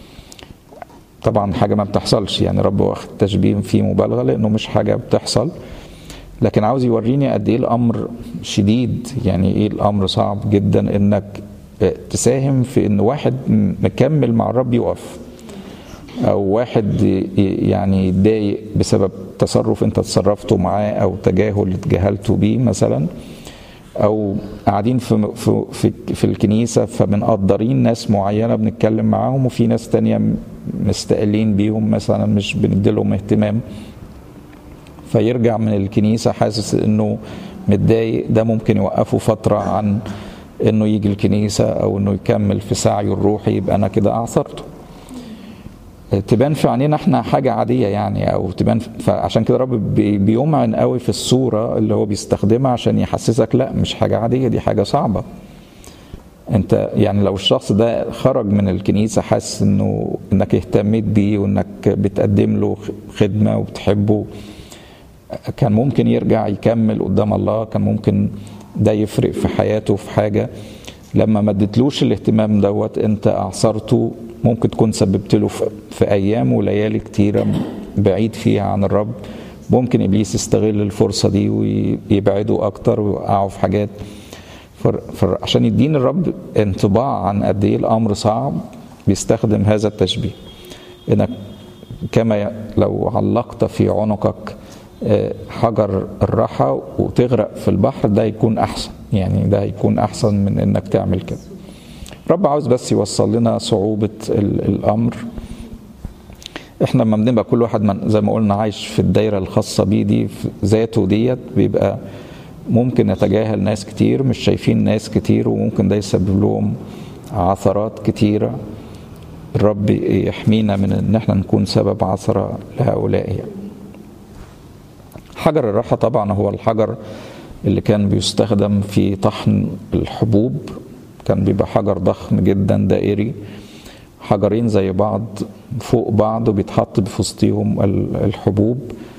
طبعا حاجة ما بتحصلش، يعني رب واخد تشبيه فيه مبالغة لأنه مش حاجة بتحصل، لكن عاوز يوريني قد إيه الأمر شديد، يعني إيه الأمر صعب جدا إنك تساهم في إن واحد مكمل مع الرب يقف، أو واحد يعني يتضايق بسبب تصرف أنت تصرفته معاه أو تجاهل اتجاهلته بيه مثلا، أو قاعدين في في في الكنيسة فبنقدرين ناس معينة بنتكلم معاهم، وفي ناس تانية مستقلين بيهم مثلا مش بنديلهم اهتمام، فيرجع من الكنيسة حاسس إنه متضايق. ده ممكن يوقفه فترة عن إنه يجي الكنيسة أو إنه يكمل في سعيه الروحي، يبقى أنا كده أعثرته. تبان في عينينا احنا حاجة عادية يعني، او تبان، فعشان كده رب بيمعن قوي في الصورة اللي هو بيستخدمها عشان يحسسك لا مش حاجة عادية، دي حاجة صعبة. انت يعني لو الشخص ده خرج من الكنيسة حاسس انه انك اهتميت بيه وانك بتقدم له خدمة وبتحبه، كان ممكن يرجع يكمل قدام الله، كان ممكن ده يفرق في حياته في حاجة. لما ما اديتلوش الاهتمام دوت انت اعصرته، ممكن تكون سببت له في ايام وليالي كتيره بعيد فيها عن الرب. ممكن ابليس يستغل الفرصه دي ويبعده اكتر ويوقعه في حاجات. عشان يدين الرب انطباع عن قد ايه الامر صعب بيستخدم هذا التشبيه، انك كما لو علقت في عنقك حجر الرحى وتغرق في البحر، ده يكون احسن، يعني ده يكون احسن من انك تعمل كده. رب عاوز بس يوصل لنا صعوبة الأمر. احنا لما بنبقى كل واحد من زي ما قلنا عايش في الدايرة الخاصة بيه دي في ذاته ديت، بيبقى ممكن يتجاهل ناس كتير، مش شايفين ناس كتير، وممكن ده يسبب لهم عثرات كتيرة. الرب يحمينا من ان احنا نكون سبب عثرة لهؤلاء. يعني حجر الرحى طبعا هو الحجر اللي كان بيستخدم في طحن الحبوب، كان بيبقى حجر ضخم جدا دائري، حجرين زي بعض فوق بعض، وبيتحط بوسطيهم الحبوب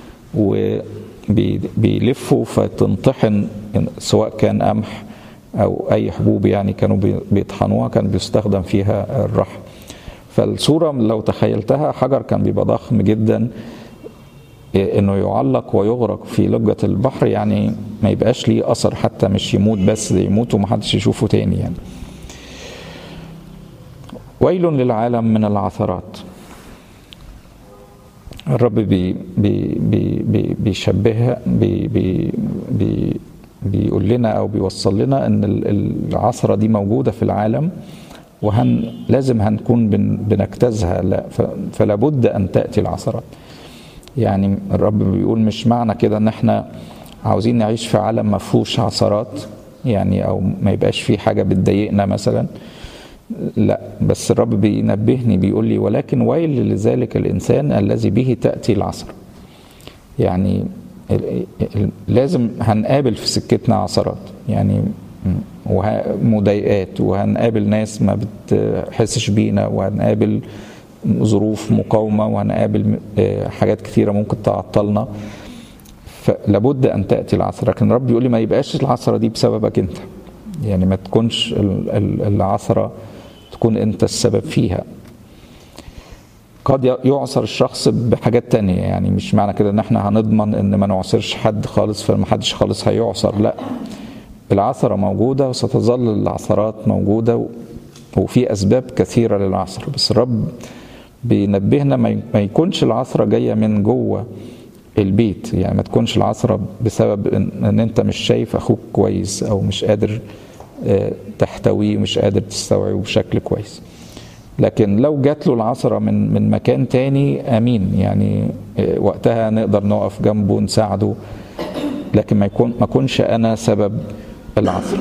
وبيلفوا فتنطحن، سواء كان قمح او اي حبوب يعني كانوا بيطحنوها، كان بيستخدم فيها الرحى. فالصورة لو تخيلتها حجر كان بيبقى ضخم جدا، انه يعلق ويغرق في لجة البحر، يعني ما يبقاش ليه اثر، حتى مش يموت بس يموت ومحدش يشوفه تاني. يعني ويل للعالم من العثرات. الرب بي بي بي بيشبهها بي بي بي بيقول لنا او بيوصل لنا ان العثرة دي موجودة في العالم، وهن لازم هنكون بن بنجتازها، لا فلا بد ان تأتي العثرات. يعني الرب بيقول مش معنى كده ان احنا عاوزين نعيش في عالم ما فيهوش عثرات، يعني او ما يبقاش فيه حاجة بتضايقنا مثلا، لا، بس الرب بينبهني بيقول لي ولكن ويل لذلك الإنسان الذي به تأتي العثرة. يعني لازم هنقابل في سكتنا عثرات يعني ومضايقات، وهنقابل ناس ما بتحسش بينا، وهنقابل ظروف مقاومة، وهنقابل حاجات كثيرة ممكن تعطلنا، فلابد أن تأتي العثرة. لكن الرب يقول لي ما يبقاش العثرة دي بسببك أنت، يعني ما تكونش العثرة تكون أنت السبب فيها. قد يعصر الشخص بحاجات تانية، يعني مش معنى كده ان احنا هنضمن ان ما نعصرش حد خالص فما حدش خالص هيعصر، لا، العثرة موجودة وستظل العثرات موجودة، وفي أسباب كثيرة للعثرة، بس الرب بينبهنا ما يكونش العثرة جاية من جوه البيت. يعني ما تكونش العثرة بسبب ان انت مش شايف اخوك كويس او مش قادر تحتويه ومش قادر تستوعبه بشكل كويس. لكن لو جات له العثرة من من مكان تاني امين، يعني وقتها نقدر نقف جنبه ونساعده، لكن ما يكون ما اكونش انا سبب العثرة.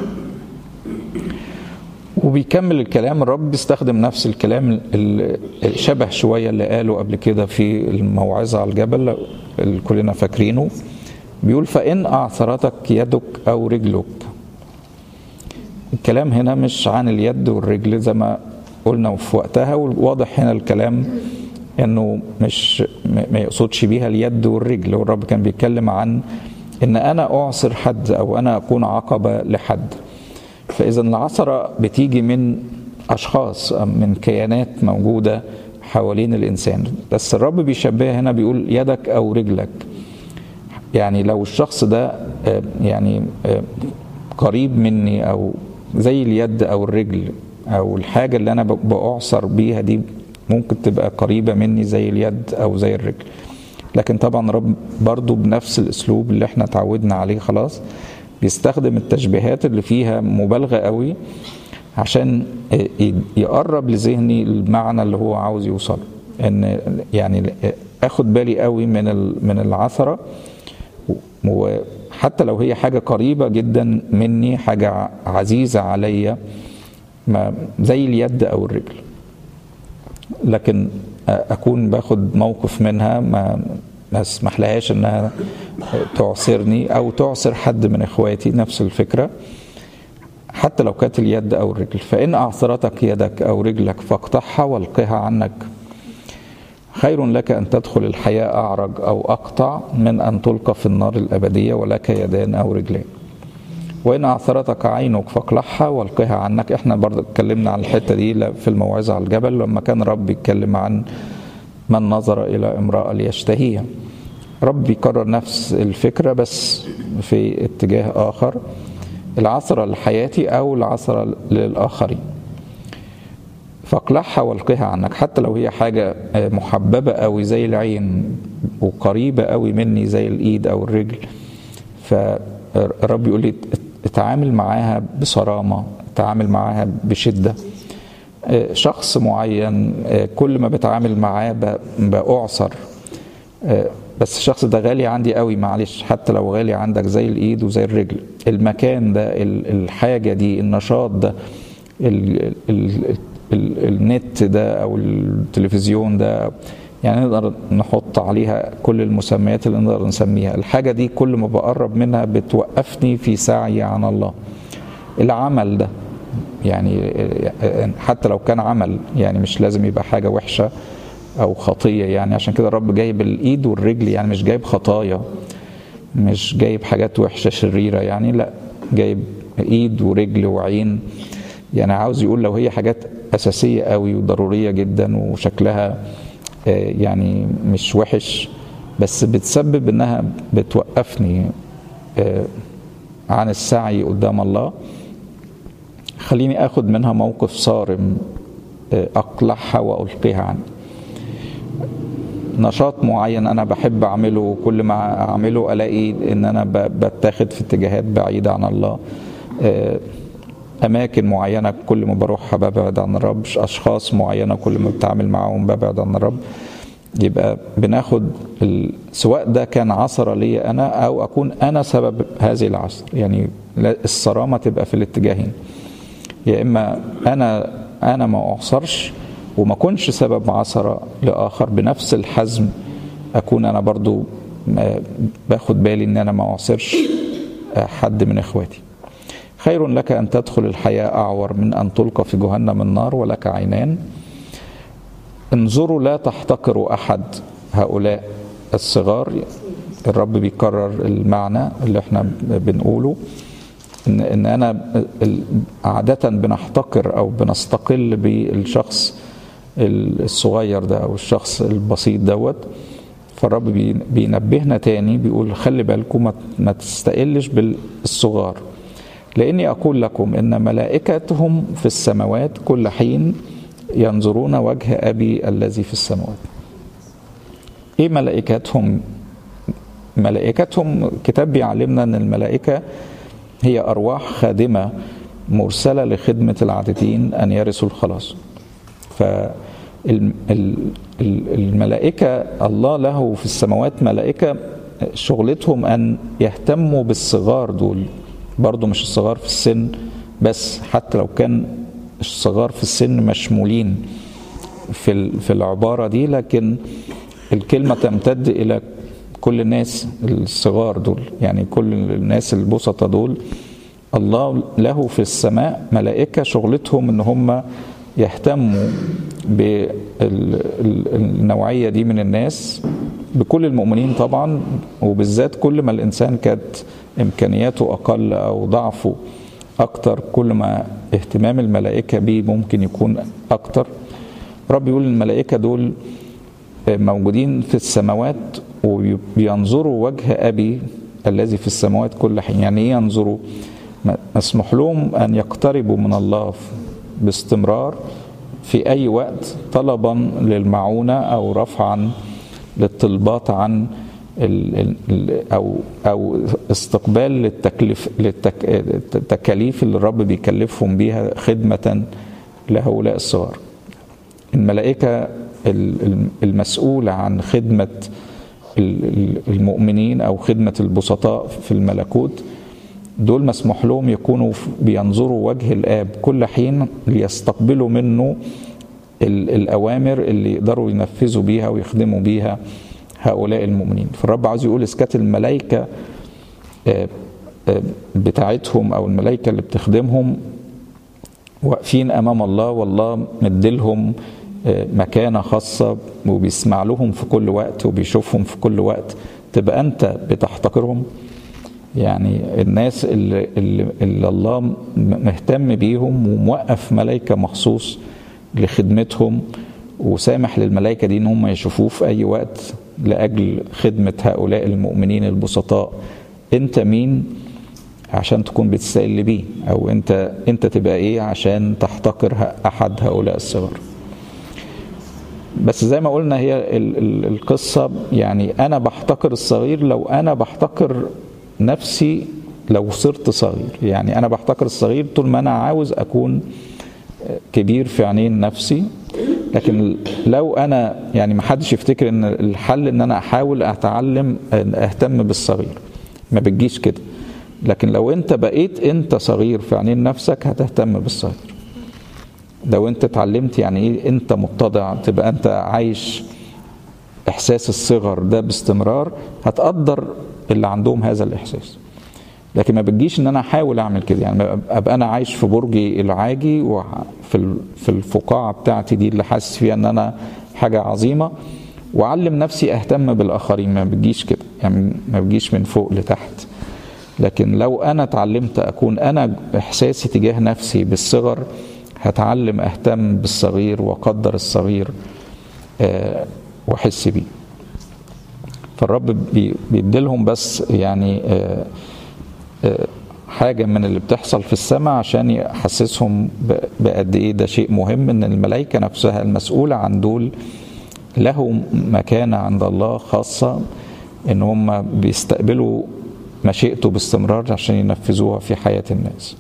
وبيكمل الكلام، الرب بيستخدم نفس الكلام الشبه شوية اللي قاله قبل كده في الموعظة على الجبل اللي كلنا فاكرينه. بيقول فإن أعثرتك يدك أو رجلك. الكلام هنا مش عن اليد والرجل زي ما قلنا في وقتها، والواضح هنا الكلام انه مش ما يقصدش بيها اليد والرجل، والرب كان بيتكلم عن ان انا اعصر حد او انا اكون عقبة لحد. فاذا العثرة بتيجي من اشخاص، من كيانات موجودة حوالين الانسان، بس الرب بيشبهها هنا بيقول يدك او رجلك. يعني لو الشخص ده يعني قريب مني او زي اليد او الرجل، او الحاجة اللي انا بأعصر بيها دي ممكن تبقى قريبة مني زي اليد او زي الرجل. لكن طبعا رب برضو بنفس الاسلوب اللي احنا تعودنا عليه خلاص بيستخدم التشبيهات اللي فيها مبالغة قوي عشان يقرب لذهني المعنى اللي هو عاوز يوصل. ان يعني اخد بالي قوي من من العثرة، وحتى لو هي حاجة قريبة جدا مني، حاجة عزيزة عليا ما زي اليد او الرجل، لكن اكون باخد موقف منها ما ما اسمح لهاش انها تعصرني او تعصر حد من اخواتي. نفس الفكرة حتى لو كانت اليد او الرجل. فان اعصرتك يدك او رجلك فاقطعها والقها عنك، خير لك ان تدخل الحياة اعرج او اقطع من ان تلقى في النار الابدية ولك يدان او رجلين. وإن أعثرتك عينك فاقلعها والقها عنك. احنا برضه اتكلمنا عن الحتة دي في الموعظة على الجبل لما كان رب يتكلم عن من نظر إلى امرأة ليشتهيها. رب يكرر نفس الفكرة بس في اتجاه آخر، العثرة لحياتي أو العثرة للآخرين. فاقلعها والقها عنك، حتى لو هي حاجة محببة قوي زي العين وقريبة قوي مني زي الإيد أو الرجل، فالرب يقول لي اتعامل معاها بصرامة، اتعامل معاها بشدة. شخص معين كل ما بتعامل معاه بأعصر، بس الشخص ده غالي عندي قوي، معلش حتى لو غالي عندك زي الإيد وزي الرجل، المكان ده، الحاجة دي، النشاط ده، ال ال ال النت ده أو التلفزيون ده، يعني نقدر نحط عليها كل المسميات اللي نقدر نسميها. الحاجة دي كل ما بقرب منها بتوقفني في سعي عن الله. العمل ده يعني حتى لو كان عمل، يعني مش لازم يبقى حاجة وحشة أو خطية، يعني عشان كده الرب جايب الإيد والرجل، يعني مش جايب خطايا، مش جايب حاجات وحشة شريرة، يعني لا، جايب إيد ورجل وعين. يعني عاوز يقول لو هي حاجات أساسية قوي وضرورية جدا وشكلها يعني مش وحش، بس بتسبب انها بتوقفني عن السعي قدام الله، خليني اخد منها موقف صارم، اقلعها والقيها عني. نشاط معين انا بحب اعمله، وكل ما اعمله الاقي ان انا بتاخد في اتجاهات بعيدة عن الله. اماكن معينة كل ما بروحها ببعد عن الرب، اشخاص معينة كل ما بتعامل معهم ببعد عن الرب. يبقى بناخد سواء ده كان عثرة لي انا او اكون انا سبب هذه العثرة. يعني الصرامة تبقى في الاتجاهين، يا اما انا أنا ما أعصرش وما كنش سبب عثرة لآخر بنفس الحزم، أكون أنا برضو باخد بالي أن أنا ما أعصرش حد من إخواتي. خير لك أن تدخل الحياة أعور من أن تلقى في جهنم النار ولك عينان. انظروا لا تحتقروا أحد هؤلاء الصغار. الرب بيكرر المعنى اللي احنا بنقوله، إن, إن أنا عادة بنحتقر أو بنستقل بالشخص الصغير ده أو الشخص البسيط دوت. فالرب بينبهنا تاني بيقول خلي بالكم ما تستقلش بالصغار، لأني أقول لكم إن ملائكتهم في السماوات كل حين ينظرون وجه أبي الذي في السماوات. إيه ملائكتهم؟ ملائكتهم الكتاب بيعلمنا أن الملائكة هي أرواح خادمة مرسلة لخدمة العاتدين أن يرثوا الخلاص. فالملائكة الله له في السماوات ملائكة شغلتهم أن يهتموا بالصغار دول، برضو مش الصغار في السن بس، حتى لو كان الصغار في السن مشمولين في في العبارة دي، لكن الكلمة تمتد إلى كل الناس الصغار دول، يعني كل الناس البسطة دول. الله له في السماء ملائكة شغلتهم ان هم يهتموا بالنوعية دي من الناس، بكل المؤمنين طبعا، وبالذات كل ما الإنسان كانت إمكانياته أقل أو ضعفه أكتر كل ما اهتمام الملائكة به ممكن يكون أكتر. رب يقول الملائكة دول موجودين في السماوات وبينظروا وجه أبي الذي في السماوات كل حين. يعني إيه ينظروا؟ مسموح لهم أن يقتربوا من الله باستمرار في أي وقت طلبا للمعونة أو رفعا للطلبات عن أو أو استقبال للتكليف للتكاليف اللي الرب بيكلفهم بيها خدمة لهؤلاء الصغار. الملائكة المسؤولة عن خدمة المؤمنين أو خدمة البسطاء في الملكوت دول مسموح لهم يكونوا بينظروا وجه الآب كل حين ليستقبلوا منه الأوامر اللي يقدروا ينفذوا بيها ويخدموا بيها هؤلاء المؤمنين. فالرب عاوز يقول إسكات الملائكة بتاعتهم أو الملائكة اللي بتخدمهم واقفين أمام الله، والله مدلهم مكانة خاصة وبيسمع لهم في كل وقت وبيشوفهم في كل وقت. تبقى أنت بتحتقرهم؟ يعني الناس اللي, اللي الله مهتم بيهم وموقف ملائكة مخصوص لخدمتهم وسامح للملائكة دي ان هم يشوفوه في أي وقت لأجل خدمة هؤلاء المؤمنين البسطاء. انت مين عشان تكون بتستقل بيه؟ او انت انت تبقى ايه عشان تحتقر احد هؤلاء الصغار؟ بس زي ما قلنا هي القصة يعني أنا بحتقر الصغير لو أنا بحتقر نفسي لو صرت صغير. يعني أنا بحتقر الصغير طول ما أنا عاوز أكون كبير في عينين نفسي. لكن لو أنا يعني ما حدش يفتكر إن الحل إن أنا أحاول أتعلم أهتم بالصغير، ما بتجيش كده. لكن لو أنت بقيت أنت صغير في عينين نفسك هتهتم بالصغير. لو أنت اتعلمت يعني إيه أنت متضع، تبقى أنت عايش إحساس الصغر ده باستمرار، هتقدر اللي عندهم هذا الإحساس. لكن ما بتجيش إن أنا أحاول أعمل كده، يعني أبقى أنا عايش في برجي العاجي وفي في الفقاعة بتاعتي دي اللي حاسس فيها إن أنا حاجة عظيمة، وأعلم نفسي أهتم بالآخرين. ما بتجيش كده، يعني ما بتجيش من فوق لتحت. لكن لو أنا اتعلمت أكون أنا إحساسي تجاه نفسي بالصغر، هتعلم أهتم بالصغير وأقدر الصغير أه وأحس بيه. فالرب بيديلهم بس يعني أه أه حاجة من اللي بتحصل في السماء عشان يحسسهم بقد إيه ده شيء مهم، إن الملائكة نفسها المسؤولة عن دول لهم مكانة عند الله خاصة، إن هم بيستقبلوا مشيئته باستمرار عشان ينفذوها في حياة الناس.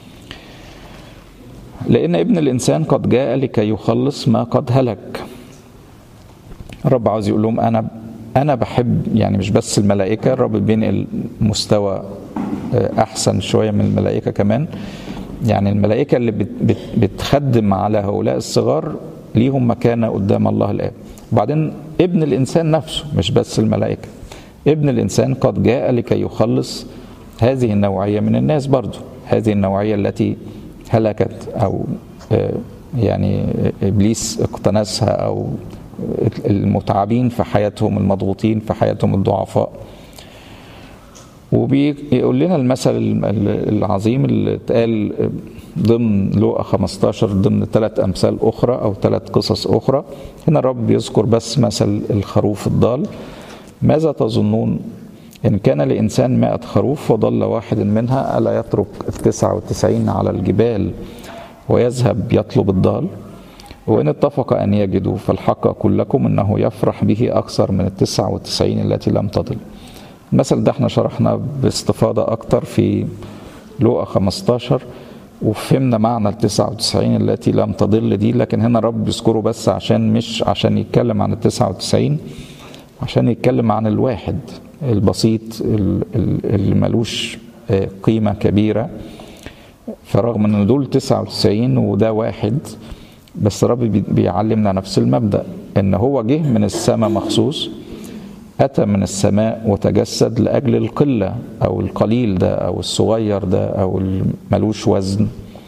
لأن ابن الإنسان قد جاء لكي يخلص ما قد هلك. الرب عاوز يقول لهم أنا أنا بحب، يعني مش بس الملائكة، الرب بينقل مستوى أحسن شوية من الملائكة كمان، يعني الملائكة اللي بت بت بتخدم على هؤلاء الصغار ليهم مكانة قدام الله الآب. وبعدين ابن الإنسان نفسه، مش بس الملائكة، ابن الإنسان قد جاء لكي يخلص هذه النوعية من الناس برضو، هذه النوعية التي هلكت أو يعني إبليس اقتنسها، أو المتعبين في حياتهم، المضغوطين في حياتهم، الضعفاء. وبيقول لنا المثل العظيم اللي اتقال ضمن لوقا خمستاشر ضمن ثلاث أمثال أخرى أو ثلاث قصص أخرى. هنا الرب يذكر بس مثل الخروف الضال. ماذا تظنون إن كان لإنسان مائة خروف وضل واحد منها، ألا يترك التسعة والتسعين على الجبال ويذهب يطلب الضال؟ وإن اتفق أن يجدوا فالحق أقول لكم إنه يفرح به أكثر من التسعة والتسعين التي لم تضل. المثل ده احنا شرحنا باستفاضة أكتر في لوقا خمستاشر، وفهمنا معنى التسعة والتسعين التي لم تضل دي، لكن هنا رب يذكره بس عشان مش عشان يتكلم عن التسعة والتسعين، عشان يتكلم عن الواحد البسيط اللي ملوش قيمة كبيرة. فرغم ان دول تسعة وتسعين وده واحد، بس رب بيعلمنا نفس المبدأ، ان هو جه من السماء مخصوص، أتى من السماء وتجسد لأجل القلة أو القليل ده أو الصغير ده أو الملوش وزن،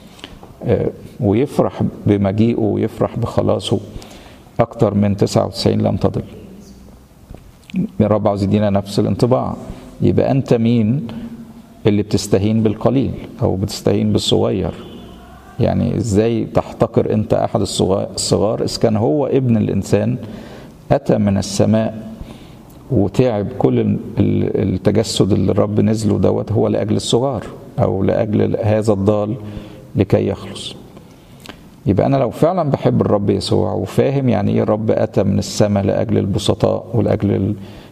ويفرح بمجيئه ويفرح بخلاصه أكتر من تسعة وتسعين لم تضل. الرب عاوز يدينا نفس الانطباع. يبقى أنت مين اللي بتستهين بالقليل أو بتستهين بالصغير؟ يعني إزاي تحتقر أنت أحد الصغار إذ كان هو ابن الإنسان أتى من السماء وتعب؟ كل التجسد اللي الرب نزله دوت هو لأجل الصغار أو لأجل هذا الضال لكي يخلص. يبقى أنا لو فعلا بحب الرب يسوع وفاهم يعني إيه الرب أتى من السماء لأجل البسطاء ولأجل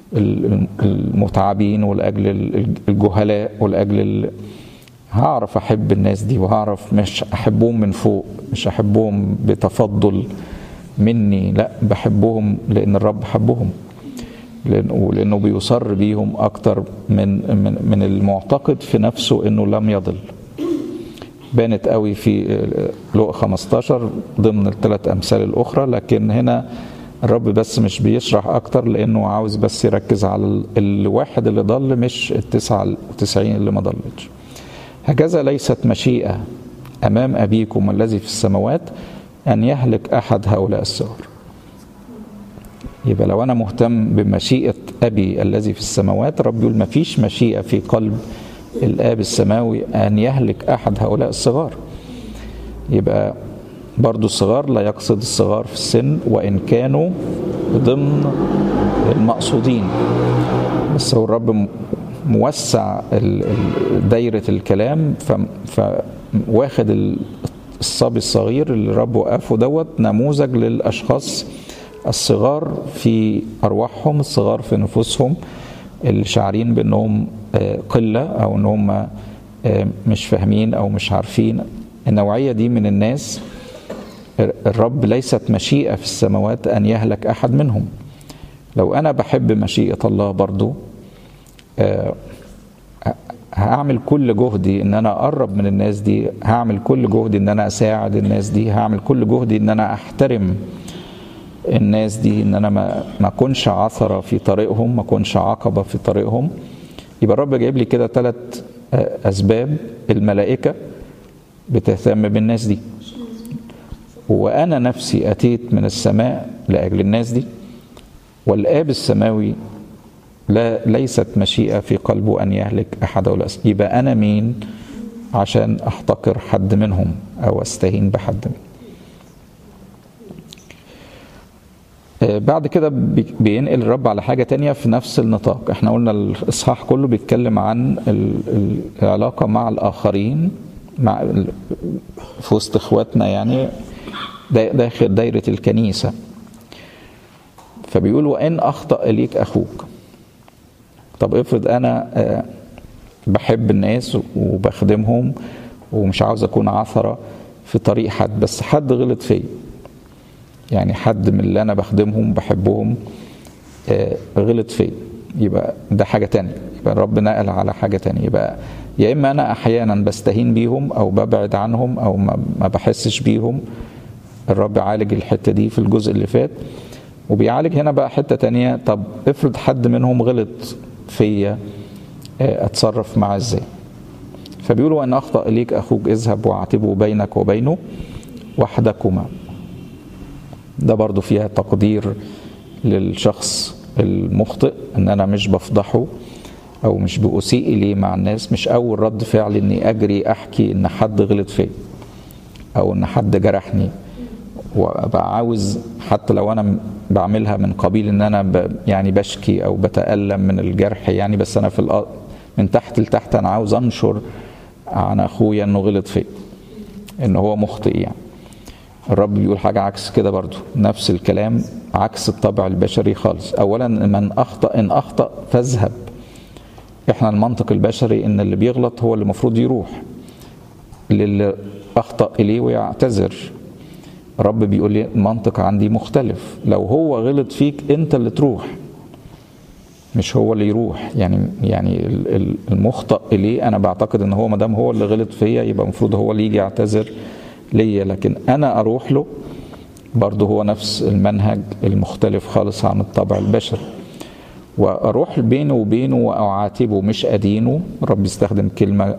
المتعبين ولأجل الجهلاء ولأجل، هعرف أحب الناس دي، وهعرف مش أحبهم من فوق، مش أحبهم بتفضل مني، لا بحبهم لأن الرب حبهم، لأنه بيصر بيهم أكتر من من من المعتقد في نفسه إنه لم يضل. بانت قوي في لوقا خمستاشر ضمن الثلاث أمثال الأخرى، لكن هنا الرب بس مش بيشرح أكتر لأنه عاوز بس يركز على الواحد اللي ضل، مش التسعة وتسعين اللي ما ضلتش. هكذا ليست مشيئة أمام أبيكم الذي في السماوات أن يهلك أحد هؤلاء الصغار. يبقى لو أنا مهتم بمشيئة أبي الذي في السماوات، رب يقول ما فيش مشيئة في قلب الآب السماوي أن يهلك أحد هؤلاء الصغار. يبقى برضو الصغار لا يقصد الصغار في السن وإن كانوا ضمن المقصودين، بس هو الرب موسع دايرة الكلام، فواخد الصبي الصغير اللي رب وقفه دوت نموذج للأشخاص الصغار في أرواحهم، الصغار في نفوسهم، اللي شعرين بأنهم قلة أو أنهم مش فاهمين أو مش عارفين. النوعية دي من الناس الرب ليست مشيئة في السماوات أن يهلك أحد منهم. لو أنا بحب مشيئة الله برضو هعمل كل جهدي ان انا اقرب من الناس دي، هعمل كل جهدي ان انا اساعد الناس دي، هعمل كل جهدي ان انا احترم الناس دي، ان انا ما ما اكونش عثرة في طريقهم، ما اكونش عقبة في طريقهم. يبقى الرب جايب لي كده ثلاث اسباب الملائكة بتهتم بالناس دي، وانا نفسي اتيت من السماء لاجل الناس دي، والآب السماوي لا ليست مشيئة في قلبه أن يهلك أحد ولا أس. يبقى أنا مين عشان أحتقر حد منهم أو أستهين بحد منهم؟ بعد كده بينقل الرب على حاجة تانية في نفس النطاق. احنا قلنا الإصحاح كله بيتكلم عن العلاقة مع الآخرين، مع في وسط إخواتنا، يعني داخل دايرة الكنيسة. فبيقول وإن أخطأ إليك أخوك. طب افرض أنا بحب الناس وبخدمهم ومش عاوز أكون عثرة في طريق حد، بس حد غلط فيا، يعني حد من اللي أنا بخدمهم بحبهم غلط فيا، يبقى ده حاجة تانية. يبقى الرب نقل على حاجة تانية. يبقى يا إما أنا أحيانا بستهين بيهم أو ببعد عنهم أو ما بحسش بيهم. الرب عالج الحتة دي في الجزء اللي فات، وبيعالج هنا بقى حتة تانية. طب افرض حد منهم غلط فيا، أتصرف معاه إزاي؟ فبيقولوا أن أخطأ إليك أخوك اذهب واعتبه بينك وبينه وحدكما. ده برضو فيها تقدير للشخص المخطئ، ان انا مش بفضحه او مش بأسيء اليه مع الناس. مش اول رد فعل اني اجري احكي ان حد غلط فيا او ان حد جرحني، وابقى عاوز حتى لو انا بعملها من قبيل ان انا ب يعني بشكي او بتألم من الجرح يعني، بس انا في من تحت لتحت انا عاوز انشر عن اخويا انه غلط فيا، ان هو مخطئ يعني. الرب بيقول حاجة عكس كده برضو، نفس الكلام عكس الطبع البشري خالص. اولا من اخطأ ان اخطأ فاذهب. احنا المنطق البشري ان اللي بيغلط هو اللي المفروض يروح للي اخطأ اليه ويعتذر. الرب بيقول لي المنطق عندي مختلف، لو هو غلط فيك انت اللي تروح مش هو اللي يروح. يعني يعني المخطئ اليه انا بعتقد ان هو مدام هو اللي غلط فيا يبقى المفروض هو اللي يجي يعتذر ليا، لكن انا اروح له. برضه هو نفس المنهج المختلف خالص عن الطبع البشري. واروح بينه وبينه واعاتبه مش ادينه. رب يستخدم كلمة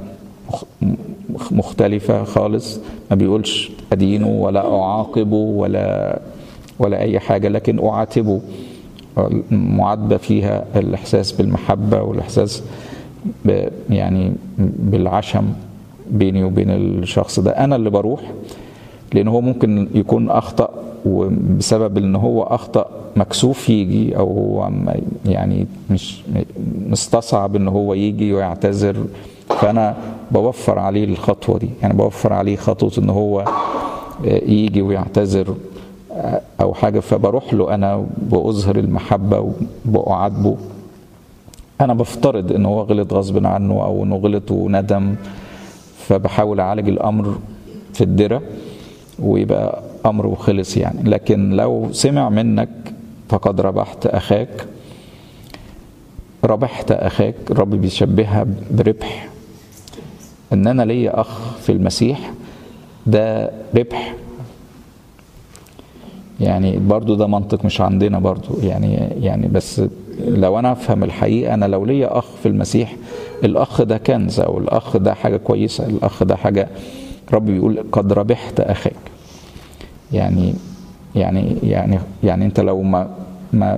مختلفة خالص، ما بيقولش ادينه ولا اعاقبه ولا ولا اي حاجة، لكن اعاتبه. معاتبة فيها الاحساس بالمحبة والاحساس يعني بالعشم بيني وبين الشخص ده. انا اللي بروح، لان هو ممكن يكون اخطأ وبسبب ان هو اخطأ مكسوف يجي، او هو يعني مش مستصعب ان هو يجي ويعتذر، فانا بوفر عليه الخطوة دي. يعني بوفر عليه خطوة ان هو يجي ويعتذر او حاجة، فبروح له انا بأظهر المحبة وبأعاتبه. انا بفترض ان هو غلط غصب عنه او انه غلط وندم، فبحاول اعالج الامر في الدرة ويبقى امره خلص يعني. لكن لو سمع منك فقد ربحت اخاك. ربحت اخاك الرب بيشبهها بربح، ان انا ليا اخ في المسيح ده ربح. يعني برضو ده منطق مش عندنا برضو يعني يعني بس لو انا افهم الحقيقة، انا لو ليا اخ في المسيح الاخ ده كنز، او الاخ ده حاجة كويسة، الاخ ده حاجة. رب بيقول قد ربحت اخاك. يعني يعني يعني يعني انت لو ما ما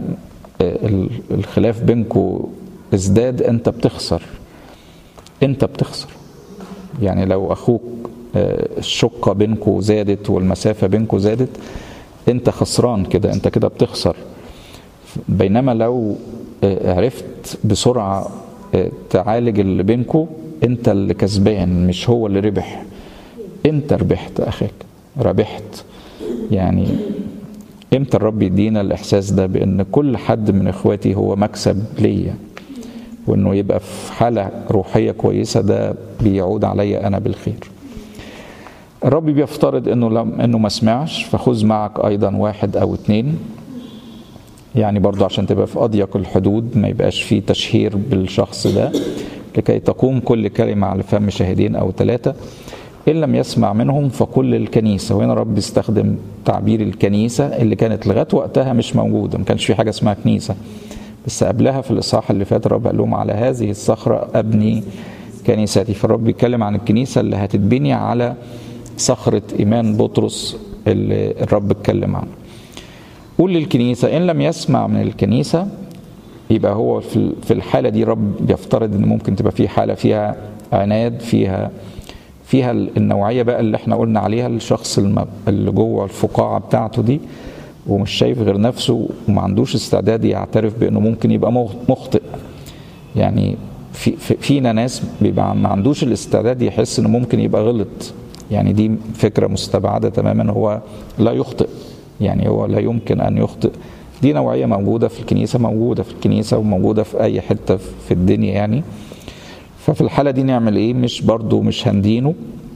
الخلاف بينكو ازداد انت بتخسر، انت بتخسر. يعني لو اخوك الشقة بينكو زادت والمسافة بينكو زادت، انت خسران كده، انت كده بتخسر. بينما لو عرفت بسرعة تعالج اللي بينكو، انت اللي كسبان مش هو اللي ربح. انت ربحت اخاك، ربحت. يعني امتى الرب يدينا الاحساس ده بان كل حد من اخواتي هو مكسب ليا، وانه يبقى في حالة روحية كويسة، ده بيعود عليا انا بالخير. الرب بيفترض انه لم انه ما سمعش، فخذ معك ايضا واحد او اتنين. يعني برضو عشان تبقى في اضيق الحدود، ما يبقاش فيه تشهير بالشخص ده، لكي تقوم كل كلمة على فم شاهدين او ثلاثة. إن لم يسمع منهم فكل الكنيسة. وهنا رب يستخدم تعبير الكنيسة اللي كانت لغاية وقتها مش موجودة، ما كانش في حاجة اسمها كنيسة. بس قبلها في الإصحاح اللي فات الرب قال لهم على هذه الصخرة أبني كنيستي. فالرب بيتكلم عن الكنيسة اللي هتتبني على صخرة إيمان بطرس اللي الرب اتكلم عنه. قول للكنيسة. إن لم يسمع من الكنيسة، يبقى هو في الحالة دي رب يفترض إن ممكن تبقى في حالة فيها عناد، فيها فيها النوعية بقى اللي احنا قلنا عليها، الشخص اللي جوه الفقاعة بتاعته دي ومش شايف غير نفسه وما عندوش استعداد يعترف بأنه ممكن يبقى مخطئ. يعني في فينا ناس بيبقى ما عندوش الاستعداد يحس انه ممكن يبقى غلط. يعني دي فكرة مستبعدة تماما، هو لا يخطئ، يعني هو لا يمكن أن يخطئ. دي نوعية موجودة في الكنيسة، موجودة في الكنيسة وموجودة في أي حتة في الدنيا يعني. ففي الحالة دي نعمل ايه؟ مش برضو مش هندينه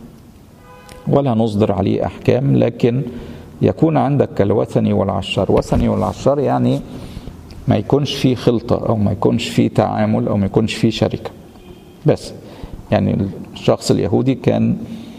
ولا نصدر عليه احكام، لكن يكون عندك كالوثني والعشار. وثني والعشار يعني ما يكونش فيه خلطة، او ما يكونش فيه تعامل، او ما يكونش فيه شركة. بس يعني الشخص اليهودي كان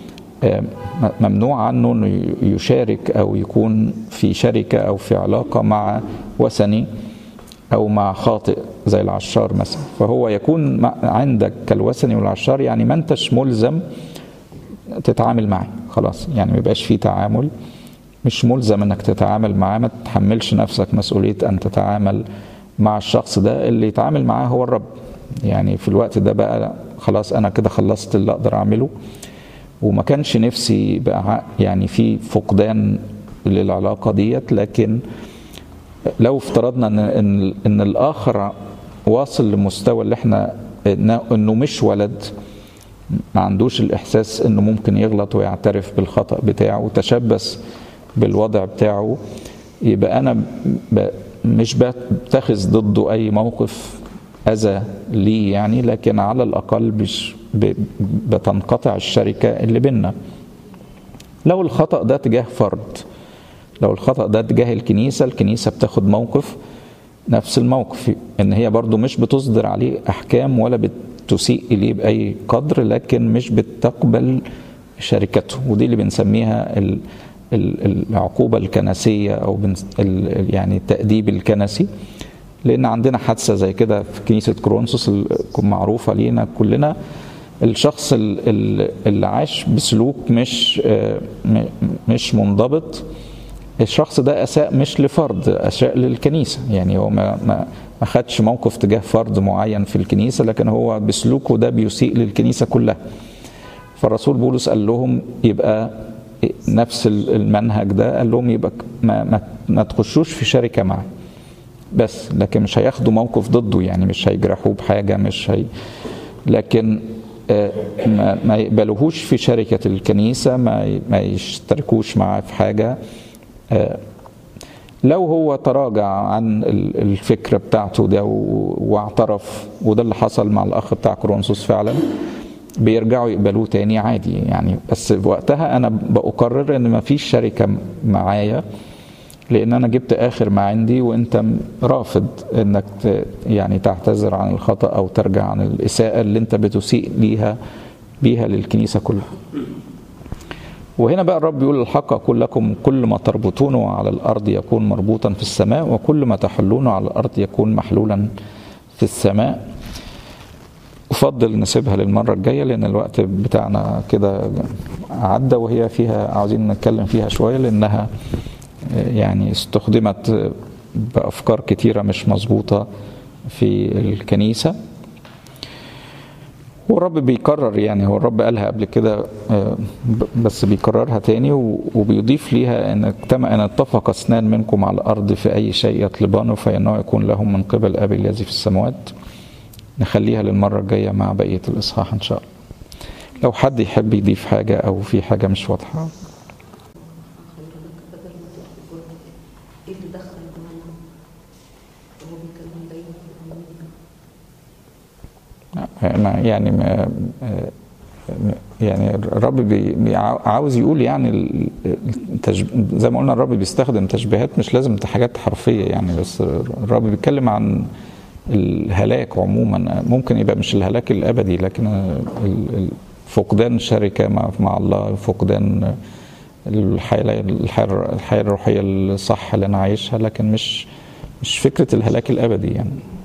ممنوع عنه انه يشارك او يكون في شركة او في علاقة مع وثني او مع خاطئ زي العشار مثلا. فهو يكون عندك كالوثني والعشار، يعني ما انتش ملزم تتعامل معه خلاص، يعني ما يبقاش فيه تعامل، مش ملزم انك تتعامل معاه، ما تحملش نفسك مسؤولية ان تتعامل مع الشخص ده. اللي يتعامل معاه هو الرب. يعني في الوقت ده بقى خلاص انا كده خلصت اللي اقدر اعمله، وما كانش نفسي بقى يعني في فقدان للعلاقة ديت. لكن لو افترضنا ان ان, إن الاخر واصل لمستوى اللي احنا انه مش ولد، ما عندوش الاحساس انه ممكن يغلط ويعترف بالخطأ بتاعه وتشبث بالوضع بتاعه، يبقى انا مش بتخذ ضده اي موقف اذى ليه يعني، لكن على الاقل مش بتنقطع الشركة اللي بيننا. لو الخطأ ده تجاه فرد، لو الخطأ ده تجاه الكنيسة، الكنيسة بتاخد موقف نفس الموقف، ان هي برضو مش بتصدر عليه احكام ولا بتسيء اليه باي قدر، لكن مش بتقبل شركته. ودي اللي بنسميها العقوبة الكنسية او يعني التأديب الكنسي. لان عندنا حادثة زي كده في كنيسة كورنثوس معروفة لينا كلنا، الشخص اللي عاش بسلوك مش مش منضبط، الشخص ده أساء مش لفرد، أساء للكنيسة. يعني هو ما ما خدش موقف تجاه فرد معين في الكنيسة، لكن هو بسلوكه ده بيسيء للكنيسة كلها. فالرسول بولس قال لهم يبقى نفس المنهج ده، قال لهم يبقى ما, ما, ما تخشوش في شركة معه بس، لكن مش هياخدوا موقف ضده، يعني مش هيجرحوه بحاجة، مش هي لكن ما, ما يقبلوهوش في شركة الكنيسة، ما, ما يشتركوش معاه في حاجة. لو هو تراجع عن الفكرة بتاعته ده واعترف، وده اللي حصل مع الأخ بتاع كورنثوس فعلا، بيرجعوا يقبلوه تاني عادي يعني. بس وقتها أنا بأقرر إن ما فيش شركة معايا، لأن أنا جبت آخر ما عندي، وأنت رافض إنك يعني تعتذر عن الخطأ أو ترجع عن الإساءة اللي أنت بتسيء ليها بيها للكنيسة كلها. وهنا بقى الرب يقول الحق أقول لكم كل ما تربطونه على الأرض يكون مربوطا في السماء، وكل ما تحلونه على الأرض يكون محلولا في السماء. أفضل نسيبها للمرة الجاية لأن الوقت بتاعنا كده عدى، وهي فيها عاوزين نتكلم فيها شوية، لأنها يعني استخدمت بأفكار كتيرة مش مظبوطة في الكنيسة. والرب بيكرر، يعني هو الرب قالها قبل كده بس بيكررها تاني وبيضيف ليها ان ان اتفق اثنان منكم على الارض في اي شيء يطلبانه فانه يكون لهم من قبل ابي الذي في السماوات. نخليها للمرة الجاية مع بقية الاصحاح ان شاء الله. لو حد يحب يضيف حاجة او في حاجة مش واضحة. يعني ما يعني الرب بي عاوز يقول يعني زي ما قلنا الرب بيستخدم تشبيهات، مش لازم حاجات حرفية يعني، بس الرب بيتكلم عن الهلاك عموما. ممكن يبقى مش الهلاك الأبدي، لكن فقدان الشركة مع مع الله، فقدان الحياة الحياة الروحية الصح اللي أنا عايشها، لكن مش مش فكرة الهلاك الأبدي يعني.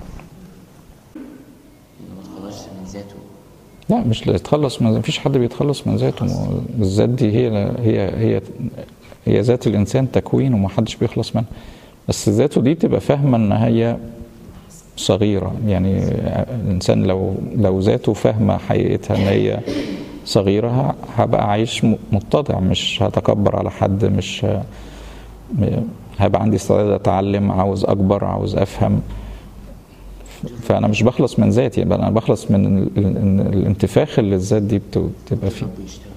لا مش يتخلص من، مفيش حد بيتخلص من ذاته. الذات دي هي هي هي هي ذات الانسان تكوين وما حدش بيخلص منها، بس ذاته دي تبقى فاهمه ان هي صغيره. يعني الانسان لو لو ذاته فاهمه حقيقتها ان هي صغيره، هبقى عايش متضع، مش هتكبر على حد، مش هبقى عندي استعداد اتعلم، عاوز اكبر، عاوز افهم. فأنا مش بخلص من ذاتي، يبقى أنا بخلص من الانتفاخ اللي الذات دي بتبقى فيه.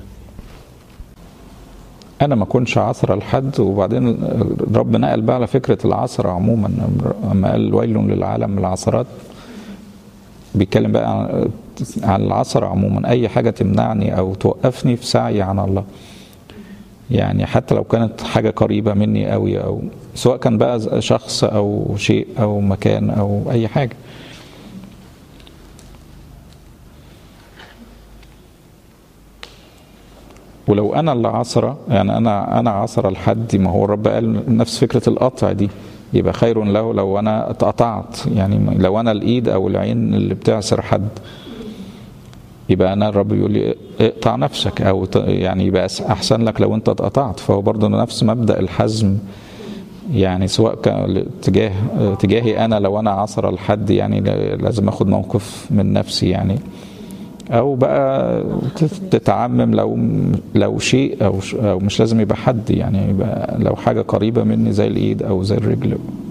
أنا ما كنتش عثرة لحد. وبعدين رب نقل بقى على فكرة العثرة عموما، أما قال ويل للعالم من العثرات، بيتكلم بقى عن العثرة عموما. أي حاجة تمنعني أو توقفني في سعي عن الله، يعني حتى لو كانت حاجة قريبة مني أوي، أو سواء كان بقى شخص أو شيء أو مكان أو أي حاجة. ولو انا اللي عصره، يعني انا انا عصر الحد، ما هو الرب قال نفس فكره القطع دي، يبقى خير له لو انا اتقطعت. يعني لو انا الايد او العين اللي بتعصر حد، يبقى انا الرب بيقول لي اقطع نفسك، او يعني يبقى احسن لك لو انت اتقطعت. فهو برضه نفس مبدأ الحزم، يعني سواء كان تجاه تجاهي انا، لو انا عصر الحد يعني لازم اخد موقف من نفسي يعني، او بقى تتعمم لو لو شيء او او مش لازم يبقى حد، يعني يبقى لو حاجه قريبه مني زي الايد او زي الرجل.